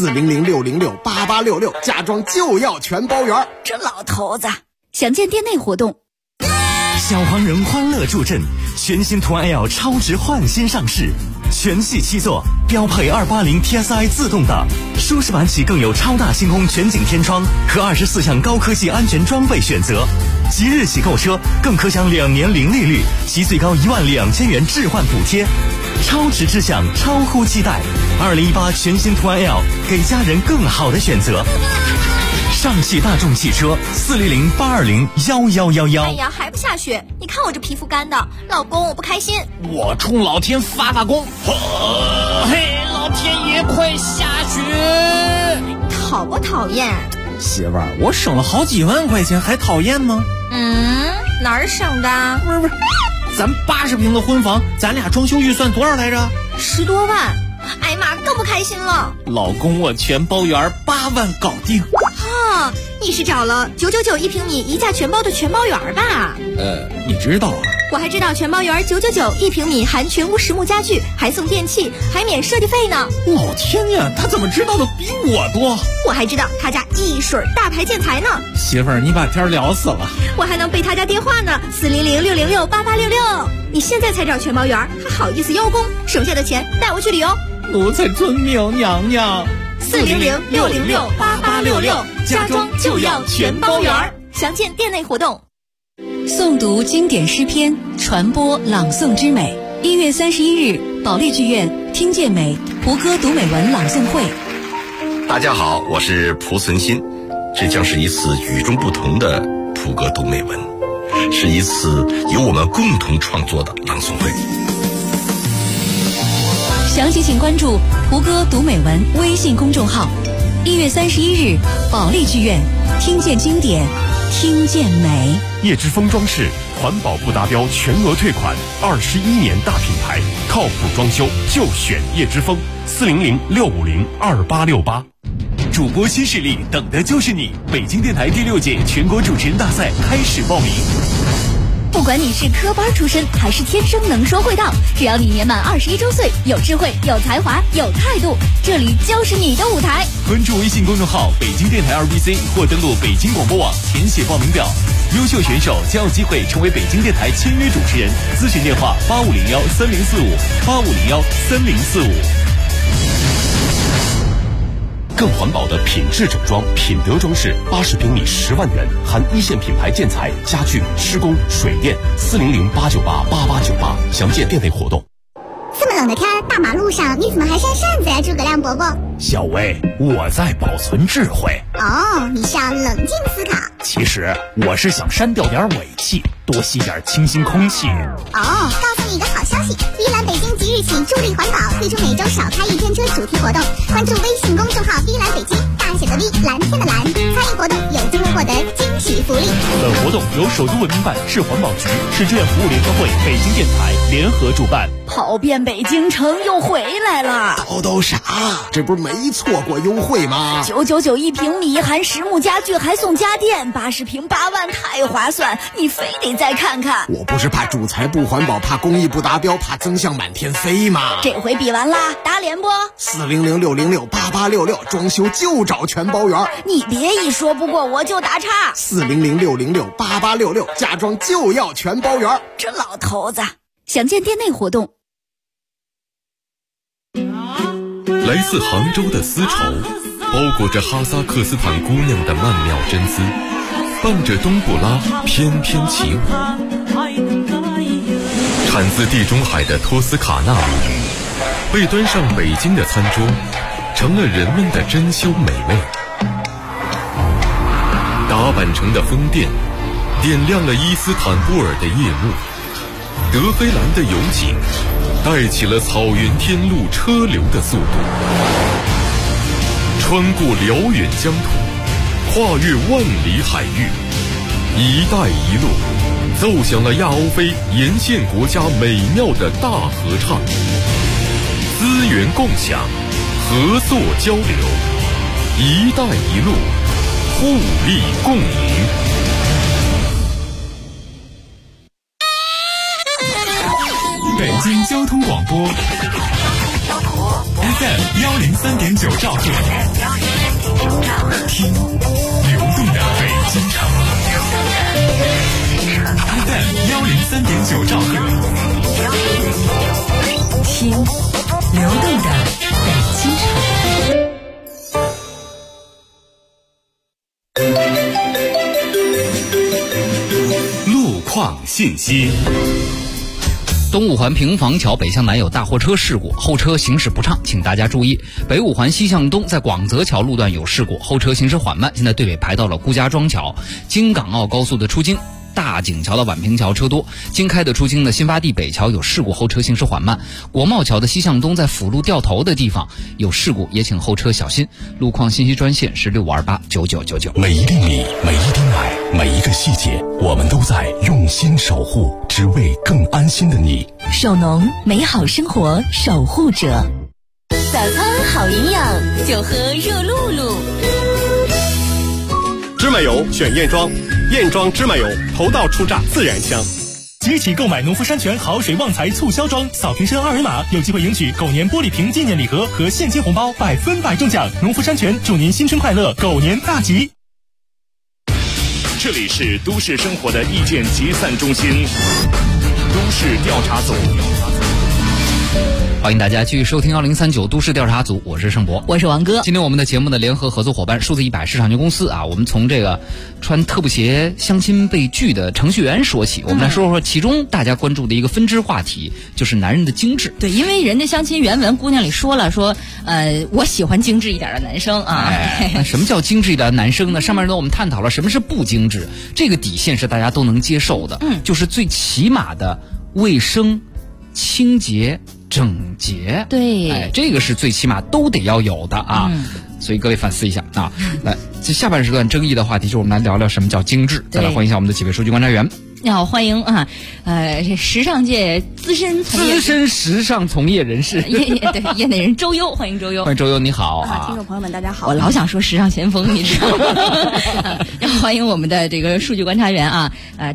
400-606-8866，家装就要全包圆。 这老头子。详见店内活动。 小黄人欢乐助阵，全新途安 L 超值换新上市，全系7座，标配280 TSI 自动挡，舒适版起更有超大星空全景天窗和24项高科技安全装备选择。即日起购车更可享2年零利率及最高12000元置换补贴，超值之享，超乎期待。2018全新途安 L， 给家人更好的选择。上汽大众汽车400-820-1111。 哎呀，还不下雪？你看我这皮肤干的，老公我不开心。 我冲老天发功！嘿，老天爷快下雪！ 讨不讨厌？ 媳妇儿，我省了好几万块钱，还讨厌吗？ 哪儿省的？ 不是，咱80平的婚房，咱俩装修预算多少来着 ？10多万。哎呀妈，更不开心了。 老公，我全包圆，8万搞定。 你是找了999一平米一价全包的全包圆吧？ 你知道啊？ 我还知道全包圆999一平米，含全屋实木家具，还送电器，还免设计费呢。 老天呀，他怎么知道的比我多？ 我还知道他家一水大牌建材呢。 媳妇儿，你把天聊死了。 我还能背他家电话呢，400-606-8866。你现在才找全包圆，还好意思邀功？省下的钱带我去旅游。 奴才遵命，娘娘。 400-606-8866，家装就要全包圆。详见店内活动。 诵读经典诗篇，传播朗诵之美。1月31日，保利剧院听见美胡歌读美文朗诵会。 大家好，我是蒲存昕，这将是一次与众不同的蒲歌读美文，是一次由我们共同创作的朗诵会。 详细请关注胡歌读美文微信公众号。1月31日，保利剧院听见经典，听见美。 叶之峰装饰，环保不达标全额退款，21年大品牌，靠谱装修就选叶之峰，400-650-2868。 主播新势力，等的就是你！北京电台第6届全国主持人大赛开始报名。 不管你是科班出身还是天生能说会道，只要你年满21周岁，有智慧、有才华、有态度，这里就是你的舞台。 关注微信公众号北京电台2BC 或登录北京广播网填写报名表，优秀选手将有机会成为北京电台签约主持人。咨询电话85013045，85013045。 更环保的品质整装，品德装饰，80平米10万元，含一线品牌建材、家具、施工、水电，400-898-8898，详见店内活动。 这么冷的天，大马路上你怎么还扇扇子呀，诸葛亮伯伯？ 小薇，我在保存智慧。 哦，你是要冷静思考。 其实我是想删掉点尾气，多吸点清新空气。 哦，告诉你一个好消息，碧蓝北京即日起助力环保，推出每周少开1天车主题活动。关注微信公众号碧蓝北京，大写的 V， 蓝天的蓝，参与活动有机会获得惊喜福利。 本活动由首都文明办、市环保局、市志愿服务联合会、北京电台联合主办。 跑遍北京城又回来了， 叨啥？这不是没错过优惠吗 ？999一平米，含实木家具还送家电，80平8万，太划算！你非得再看看。 我不是怕主材不环保，怕工艺不达标，怕增项满天飞吗？ 这回比完啦，打脸不 ？400-606-8866，装修就找全包圆。 你别一说不过我就打岔。 400-606-8866，家装就要全包圆。 这老头子，详见店内活动。 来自杭州的丝绸，包裹着哈萨克斯坦姑娘的曼妙真姿，伴着冬不拉翩翩起舞。产自地中海的托斯卡纳米，被端上北京的餐桌，成了人们的珍馐美味。打板城的风电，点亮了伊斯坦布尔的夜幕。德黑兰的油井，带起了草原天路车流的速度。穿过辽远疆土，跨越万里海域，一带一路奏响了亚欧非沿线国家美妙的大合唱。资源共享，合作交流，一带一路，互利共赢。 北京交通广播 FM 103.9兆赫，听流动的北京城。FM 103.9兆赫， 听流动的北京城。 路况信息。 东五环平房桥北向南有大货车事故，后车行驶不畅，请大家注意。北五环西向东在广泽桥路段有事故，后车行驶缓慢，现在队尾排到了顾家庄桥。京港澳高速的出京大井桥的宛平桥车多，京开的出京的新发地北桥有事故，后车行驶缓慢。国贸桥的西向东在辅路掉头的地方有事故，也请后车小心。路况信息专线是65289999。 每一厘米，每一滴奶，每一个细节，我们都在用心守护，只为更安心的你。 首农，美好生活守护者。 早餐好营养，就喝热露露。 芝麻油选燕庄，燕庄芝麻油头道出榨自然香。 即起购买农夫山泉好水旺财促销装，扫瓶身2维码有机会赢取狗年玻璃瓶纪念礼盒和现金红包，100%中奖。农夫山泉祝您新春快乐，狗年大吉。 这里是都市生活的意见集散中心，都市调查组。 欢迎大家继续收听1039都市调查组，我是盛博， 我是王哥。 今天我们的节目的联合合作伙伴数字100市场有限公司啊，我们从这个穿特步鞋相亲被拒的程序员说起，我们来说说其中大家关注的一个分支话题，就是男人的精致。 对，因为人家相亲原文姑娘里说了，说我喜欢精致一点的男生啊。 什么叫精致一点的男生呢？上面呢我们探讨了什么是不精致，这个底线是大家都能接受的，就是最起码的卫生、清洁、整洁。 对， 这个是最起码都得要有的啊。所以各位反思一下啊。来，这下半时段争议的话题就是我们来聊聊什么叫精致。再来欢迎一下我们的几位数据观察员。 你好，欢迎啊！时尚界资深时尚从业人士， 业内人周优，欢迎周优。 欢迎周优，你好啊！ 听众朋友们，大家好。 我老想说时尚前锋，你知道吗？要欢迎我们的这个数据观察员啊，程强。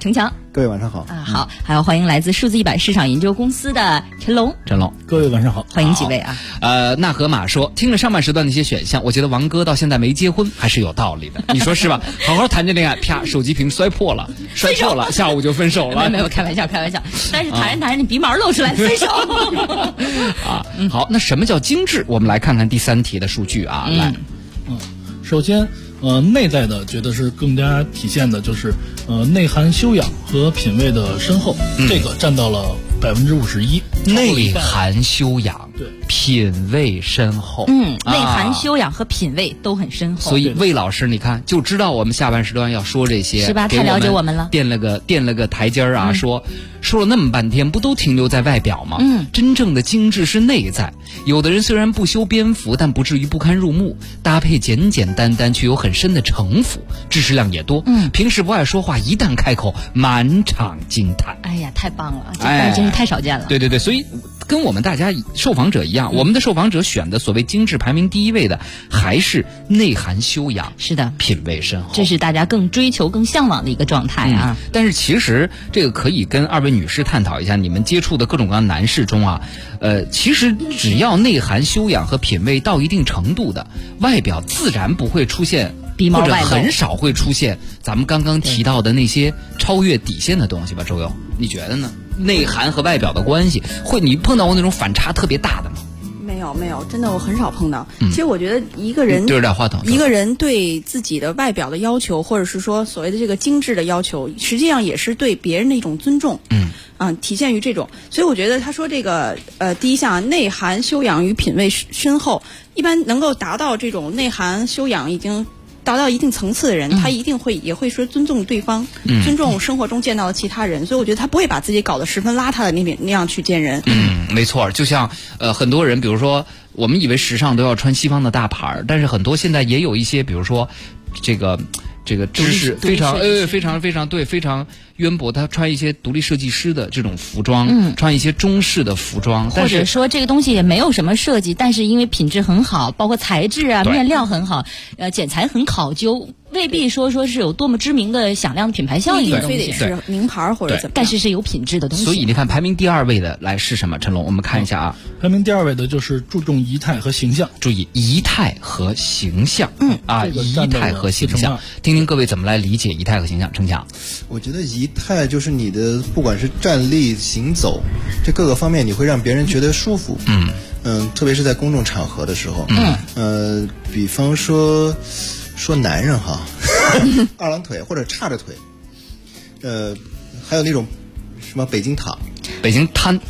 各位晚上好啊，好，还有欢迎来自数字100市场研究公司的陈龙， 各位晚上好， 欢迎几位啊。 那河马说，听了上半时段那些选项，我觉得王哥到现在没结婚还是有道理的，你说是吧？好好谈着恋爱，啪，手机屏摔破了，下午就分手了。 没有，开玩笑。但是谈着你鼻毛露出来，分手。 好，那什么叫精致？我们来看看第3题的数据啊，来， 首先。内在的觉得是更加体现的就是内涵修养和品味的深厚，这个占到了51%。 内涵修养， 对， 品味深厚。 内涵修养和品味都很深厚。 所以魏老师，你看就知道我们下半时段要说这些， 是吧？太了解我们了， 垫了个台阶儿啊，说了那么半天，不都停留在外表吗？真正的精致是内在。有的人虽然不修边幅，但不至于不堪入目，搭配简简单单却有很深的城府，知识量也多。平时不爱说话，一旦开口，满场惊叹。 哎呀，太棒了，这真是太少见了。 对，所以跟我们大家受访者一样，我们的受访者选的所谓精致排名第1位的，还是内涵修养， 是的， 品味深厚， 这是大家更追求、更向往的一个状态啊。 但是其实这个可以跟2位女士探讨一下，你们接触的各种各样的男士中啊，其实只要内涵修养和品味到一定程度的，外表自然不会出现。或者很少会出现咱们刚刚提到的那些超越底线的东西吧，周游，你觉得呢？内涵和外表的关系，你碰到过那种反差特别大的吗？ 没有，真的我很少碰到。其实我觉得一个人对着点话筒， 一个人对自己的外表的要求，或者是说所谓的这个精致的要求，实际上也是对别人的一种尊重。体现于这种。所以我觉得他说这个第一项内涵修养与品味深厚，一般能够达到这种内涵修养已经达到一定层次的人，他一定也会说尊重对方，尊重生活中见到的其他人，所以我觉得他不会把自己搞得十分邋遢的那样去见人。 没错，就像很多人，比如说我们以为时尚都要穿西方的大牌，但是很多现在也有一些，比如说这个知识非常对，非常渊博，他穿一些独立设计师的这种服装，穿一些中式的服装， 或者说这个东西也没有什么设计，但是因为品质很好，包括材质啊、面料很好，剪裁很考究，未必说是有多么知名的响亮的品牌效应的东西， 非得是名牌或者怎么样， 但是有品质的东西。 所以你看排名第2位的来是什么？陈龙，我们看一下啊， 排名第2位的就是注重仪态和形象。 注意仪态和形象，仪态和形象，听听各位怎么来理解仪态和形象。程强， 我觉得仪态就是你的不管是站立、行走，这各个方面你会让别人觉得舒服。特别是在公众场合的时候。比方说男人哈，二郎腿或者叉着腿，还有那种什么北京躺、 北京瘫，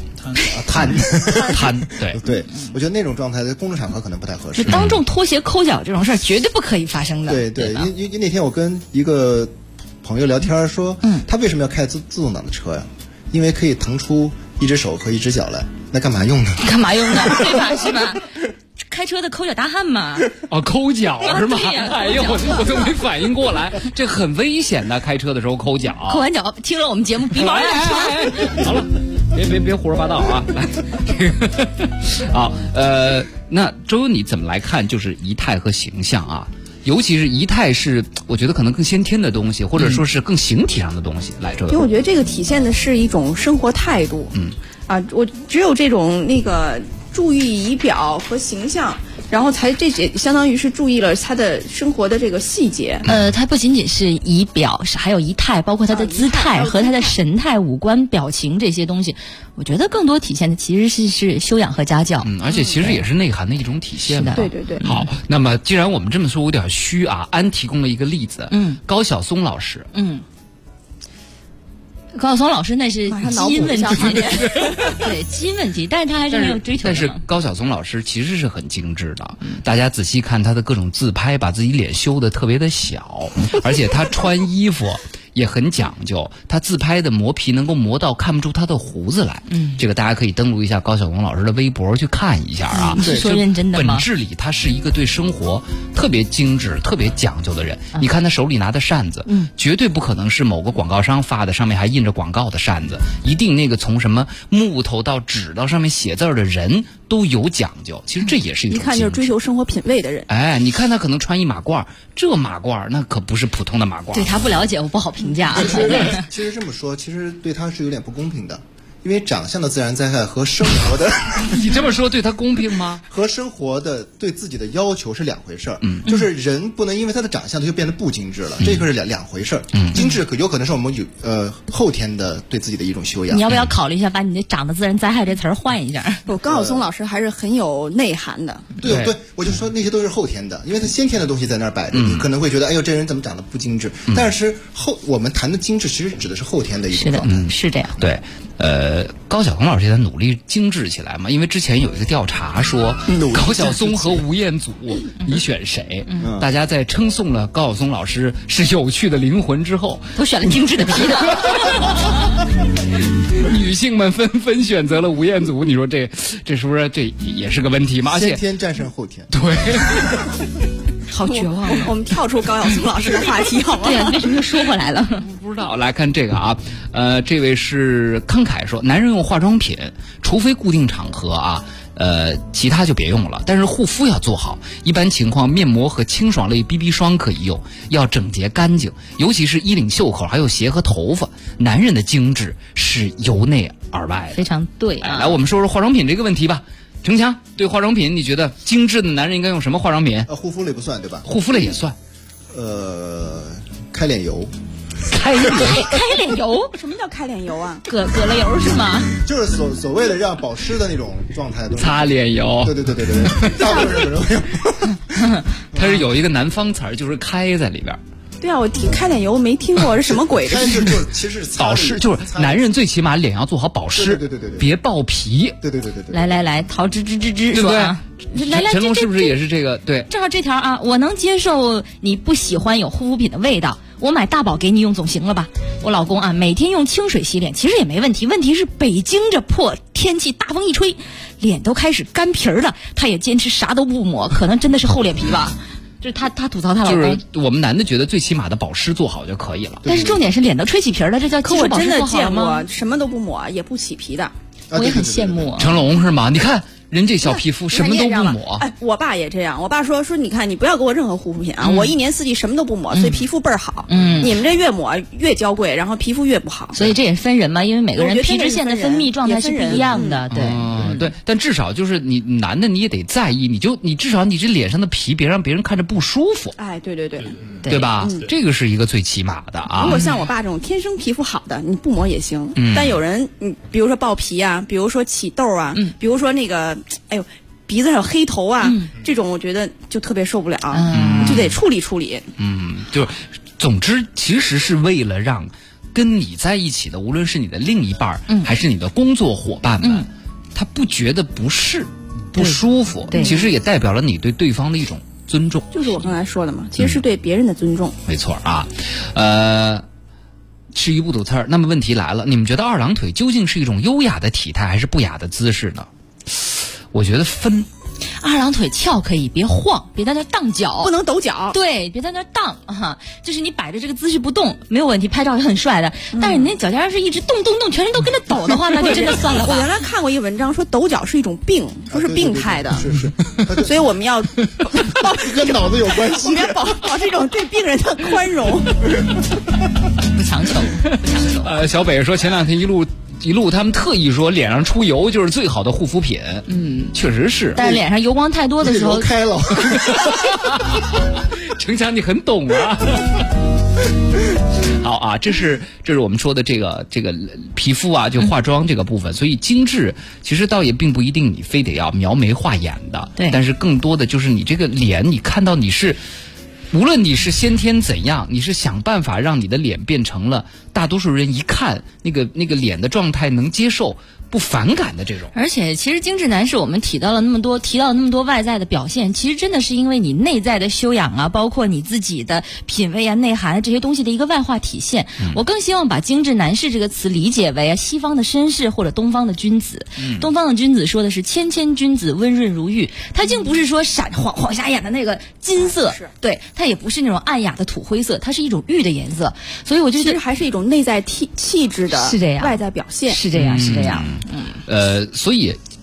对，我觉得那种状态在公众场合可能不太合适。 当众脱鞋抠脚这种事儿绝对不可以发生的。 对，因为那天我跟一个朋友聊天说，他为什么要开自动挡的车呀？因为可以腾出一只手和一只脚来，那干嘛用呢？ 对吧？是吧？开车的抠脚大汉嘛？ 抠脚是吗？ 哎呦，我都没反应过来，这很危险的，开车的时候抠脚。 抠完脚，听了我们节目鼻毛好了，别胡说八道啊！来，好，那周游你怎么来看？就是仪态和形象啊，尤其是仪态是我觉得可能更先天的东西，或者说是更形体上的东西。来，周游， 因为我觉得这个体现的是一种生活态度。我只有这种注意仪表和形象，然后这相当于是注意了他的生活的这个细节。 它不仅仅是仪表，还有仪态，包括他的姿态和他的神态、五官、表情这些东西。我觉得更多体现的其实是修养和家教。 而且其实也是内涵的一种体现嘛。 对。 好，那么既然我们这么说有点虚啊，安提供了一个例子。高晓松老师。 高晓松老师那是基因问题，对基因问题，但是他还是没有追求的。 但是高晓松老师其实是很精致的，大家仔细看他的各种自拍，把自己脸修得特别的小，而且他穿衣服也很讲究，他自拍的磨皮能够磨到看不出他的胡子来。这个大家可以登录一下高晓松老师的微博去看一下啊。 你是说认真的吗？ 本质里他是一个对生活特别精致、特别讲究的人。你看他手里拿的扇子，绝对不可能是某个广告商发的，上面还印着广告的扇子，一定那个从什么木头到纸到上面写字的人都有讲究，其实这也是一种一看就是追求生活品味的人。 哎，你看他可能穿一马褂，这马褂那可不是普通的马褂。 对他不了解，我不好评价。 其实这么说，其实对他是有点不公平的。因为长相的自然灾害和生活的， 你这么说对他公平吗？ 和生活的对自己的要求是两回事儿。就是人不能因为他的长相他就变得不精致了，这个是两回事儿。精致有可能是我们后天的对自己的一种修养。 你要不要考虑一下，把你的长得自然灾害这词儿换一下？ 高晓松老师还是很有内涵的。 对，我就说那些都是后天的，因为他先天的东西在那儿摆着，你可能会觉得哎呦这人怎么长得不精致，但是我们谈的精致其实指的是后天的一种状态。 是这样。 对。高晓松老师也在努力精致起来嘛，因为之前有一个调查说高晓松和吴彦祖你选谁？大家在称颂了高晓松老师是有趣的灵魂之后， 都选了精致的皮的。 女性们纷纷选择了吴彦祖，你说这是不是这也是个问题吗？而且先天战胜后天。 对。 好绝望。 我们跳出高晓松老师的话题好吗？ 对呀，为什么又说回来了？ 不知道。来看这个啊，这位是慷慨说，男人用化妆品，除非固定场合啊，其他就别用了。但是护肤要做好，一般情况面膜和清爽类 BB 霜可以用，要整洁干净，尤其是衣领、袖口还有鞋和头发。男人的精致是由内而外的。 非常对啊。 来，我们说说化妆品这个问题吧。程强，对化妆品，你觉得精致的男人应该用什么化妆品？ 护肤类不算对吧？ 护肤类也算。 开脸油。 开脸油？ 什么叫开脸油啊？ 葛了油是吗？ 就是所谓的让保湿的那种状态。 擦脸油。 对，大部分日本人会用。 它是有一个南方词儿，就是开在里边。 对啊，我听开脸油没听过是什么鬼？ 但是其实保湿就是男人最起码脸要做好保湿， 对， 别爆皮。 对。 来，陶吱， 对不对？来，陈龙是不是也是这个？对， 正好这条啊，我能接受你不喜欢有护肤品的味道，我买大宝给你用总行了吧？我老公啊，每天用清水洗脸，其实也没问题。问题是北京这破天气，大风一吹，脸都开始干皮了，他也坚持啥都不抹，可能真的是厚脸皮吧。就是他吐槽他老公， 就是我们男的觉得最起码的保湿做好就可以了。 但是重点是脸都吹起皮了，这叫基础保湿做好了吗？ 可我真的见过什么都不抹也不起皮的， 我也很羡慕。 成龙是吗？你看人这小皮肤什么都不抹。 哎，我爸也这样。我爸说你看你不要给我任何护肤品啊，我一年四季什么都不抹，所以皮肤倍儿好。你们这越抹越娇贵，然后皮肤越不好。 所以这也分人嘛，因为每个人皮脂腺的分泌状态是不一样的。 对，但至少就是你男的你也得在意，你至少你这脸上的皮别让别人看着不舒服。 哎， 对吧？这个是一个最起码的啊。 如果像我爸这种天生皮肤好的，你不抹也行。但有人比如说爆皮啊，比如说起痘啊，比如说那个鼻子上有黑头啊，这种我觉得就特别受不了，就得处理处理。 就是总之其实是为了让跟你在一起的，无论是你的另一半还是你的工作伙伴们，他不觉得不适不舒服，其实也代表了你对对方的一种尊重。 就是我刚才说的嘛，其实是对别人的尊重。 没错啊。吃鱼不堵刺儿。那么问题来了，你们觉得二郎腿究竟是一种优雅的体态还是不雅的姿势呢？我觉得分。 二郎腿翘可以，别晃，别在那荡脚， 不能抖脚。 对，别在那荡哈，就是你摆着这个姿势不动没有问题，拍照也很帅的。但是你那脚尖要是一直动，全人都跟着抖的话，那就真的算了吧。 我原来看过一文章说抖脚是一种病，说是病态的， 是， 所以我们要跟脑子有关系， 我们要保持一种对病人的宽容， 不强求。 小北说前两天一路他们特意说脸上出油就是最好的护肤品，确实是。 但是脸上油光太多的时候开了。 程强你很懂啊。好啊，这是我们说的这个皮肤啊，就化妆这个部分。所以精致其实倒也并不一定你非得要描眉画眼的， 对。 但是更多的就是你这个脸，你看到你是。无论你是先天怎样，你是想办法让你的脸变成了大多数人一看那个脸的状态能接受不反感的这种。 而且其实精致男士我们提到了那么多外在的表现，其实真的是因为你内在的修养啊，包括你自己的品味啊、内涵这些东西的一个外化体现。我更希望把精致男士这个词理解为西方的绅士或者东方的君子。东方的君子说的是谦谦君子，温润如玉，他竟不是说晃瞎眼的那个金色，对，它也不是那种暗哑的土灰色，它是一种玉的颜色。所以我就觉得还是一种内在气质的， 是这样， 外在表现是这样。 所以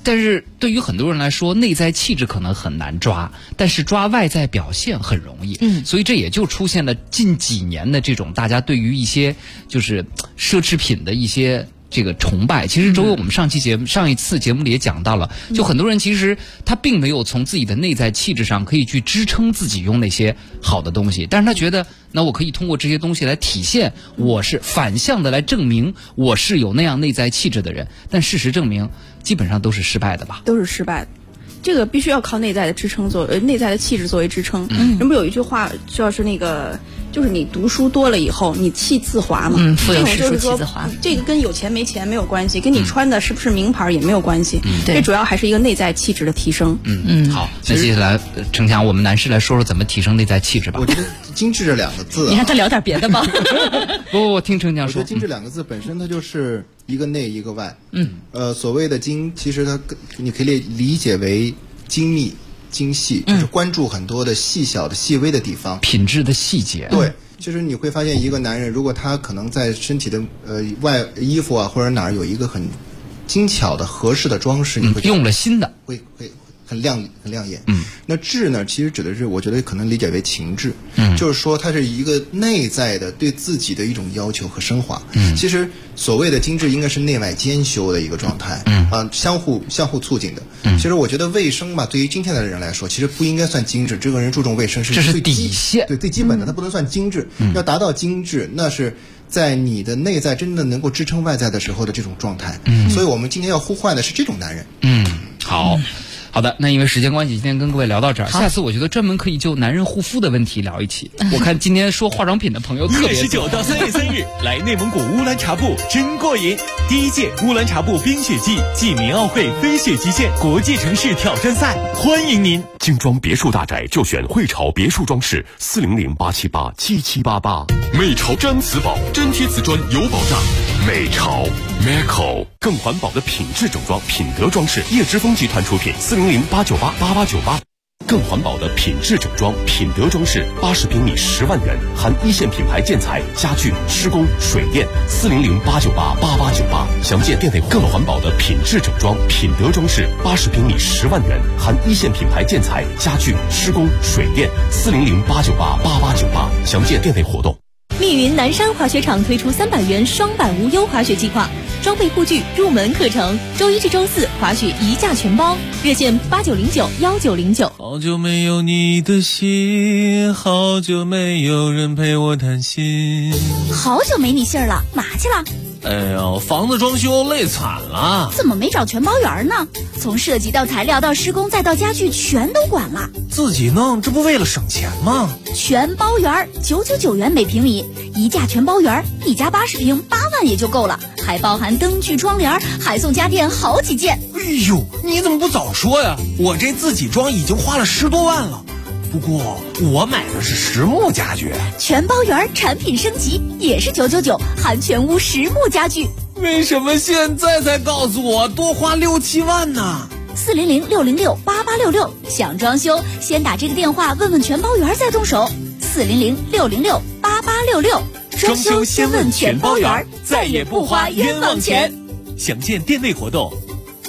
但是对于很多人来说，内在气质可能很难抓，但是抓外在表现很容易。所以这也就出现了近几年的这种大家对于一些就是奢侈品的一些这个崇拜。其实周围我们上一次节目里也讲到了，就很多人其实他并没有从自己的内在气质上可以去支撑自己用那些好的东西，但是他觉得那我可以通过这些东西来体现我是反向的来证明我是有那样内在气质的人，但事实证明基本上都是失败的吧？ 都是失败的。这个必须要靠内在的支撑内在的气质作为支撑。人不有一句话就是那个，就是你读书多了以后，你气自华嘛。 腹有诗书气自华。 这个跟有钱没钱没有关系，跟你穿的是不是名牌也没有关系。这主要还是一个内在气质的提升。 好，那接下来程强，我们男士来说说怎么提升内在气质吧。 我觉得精致这两个字， 你让他聊点别的吧。 不，听程强说， 我觉得精致两个字本身它就是一个内一个外。所谓的精，其实它你可以理解为精密、精细，就是关注很多的细小的、细微的地方， 品质的细节。 对，其实你会发现，一个男人如果他可能在身体的外衣服啊或者哪儿有一个很精巧的、合适的装饰，你会用了新的， 会很亮眼。那质呢，其实指的是，我觉得可能理解为情志。就是说它是一个内在的对自己的一种要求和升华。其实所谓的精致应该是内外兼修的一个状态。相互促进的。其实我觉得卫生吧，对于今天的人来说，其实不应该算精致。这个人注重卫生这是底线， 对最基本的，它不能算精致。要达到精致，那是在你的内在真的能够支撑外在的时候的这种状态。所以我们今天要呼唤的是这种男人。 好的，那因为时间关系，今天跟各位聊到这儿。下次我觉得专门可以就男人护肤的问题聊一期。我看今天说化妆品的朋友特别多。2月19到3月3日，来内蒙古乌兰察布真过瘾！第1届乌兰察布冰雪季暨民奥会飞雪极限国际城市挑战赛，欢迎您！ 精装别墅大宅就选汇潮别墅装饰，400-878-7788。美潮毡瓷宝，粘贴瓷砖有保障。美潮 Meco 更环保的品质整装，品德装饰，叶之峰集团出品，400-898-8898。更环保的品质整装，品德装饰，80平米10万元，含一线品牌建材、家具、施工、水电，400-898-8898。详见店内。更环保的品质整装，品德装饰，80平米10万元，含一线品牌建材、家具、施工、水电，400-898-8898。详见店内活动。 密云南山滑雪场推出300元双板无忧滑雪计划，装备护具、入门课程，周1至周4滑雪一价全包，热线89091909。 好久没有你的信，好久没有人陪我谈心。 好久没你信儿了，嘛去了？ 哎呦，房子装修累惨了。 怎么没找全包员呢？从设计到材料到施工再到家具全都管了。 自己弄，这不为了省钱吗？ 全包员999元每平米，一价全包员，一家80平8万也就够了，还包含灯具窗帘，还送家电好几件。 哎呦，你怎么不早说呀？我这自己装已经花了10多万了。不过我买的是实木家具， 全包员产品升级也是999，含全屋实木家具。 为什么现在才告诉我多花6、7万呢 ？400-606-8866，想装修先打这个电话问问全包员再动手。400-606-8866， 装修先问全包员，再也不花冤枉钱。详见店内活动。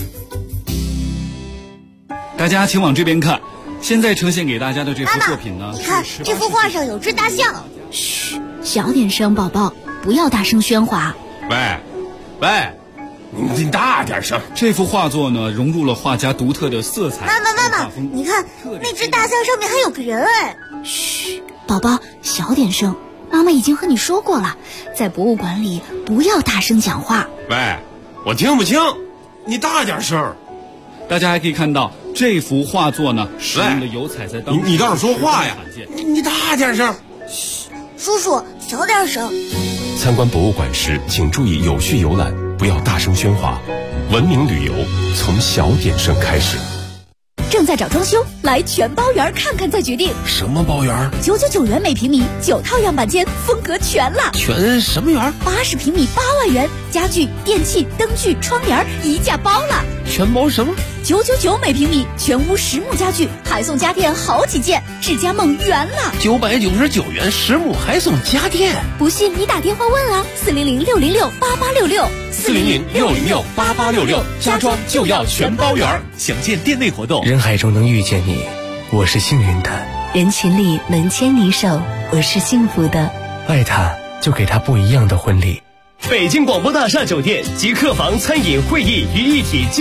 大家请往这边看，现在呈现给大家的这幅作品呢， 你看这幅画上有只大象。嘘，小点声，宝宝，不要大声喧哗。 喂，你大点声。这幅画作呢，融入了画家独特的色彩。 妈妈，你看那只大象上面还有个人哎。嘘，宝宝，小点声。妈妈已经和你说过了，在博物馆里不要大声讲话。 喂，我听不清，你大点声。大家还可以看到这幅画作呢，使用的油彩在当时你倒是说话呀！你大点声。 嘘，叔叔小点声。 参观博物馆时，请注意有序游览，不要大声喧哗。文明旅游从小点声开始。 正在找装修，来全包园看看再决定。 什么包园 ？999元每平米，9套样板间，风格全了。 全什么园 ？80平米8万元，家具、电器、灯具、窗帘一价包了。 全包什么 ？999每平米，全屋实木家具，还送家电好几件，智家梦圆了。 999元实木还送家电， 不信你打电话问啊，400-606-8866 400-606-8866，家装就要全包圆。详见店内活动。 人海中能遇见你，我是幸运的； 人群里能牵你手，我是幸福的。 爱他，就给他不一样的婚礼。 北京广播大厦酒店集客房、餐饮、会议于一体。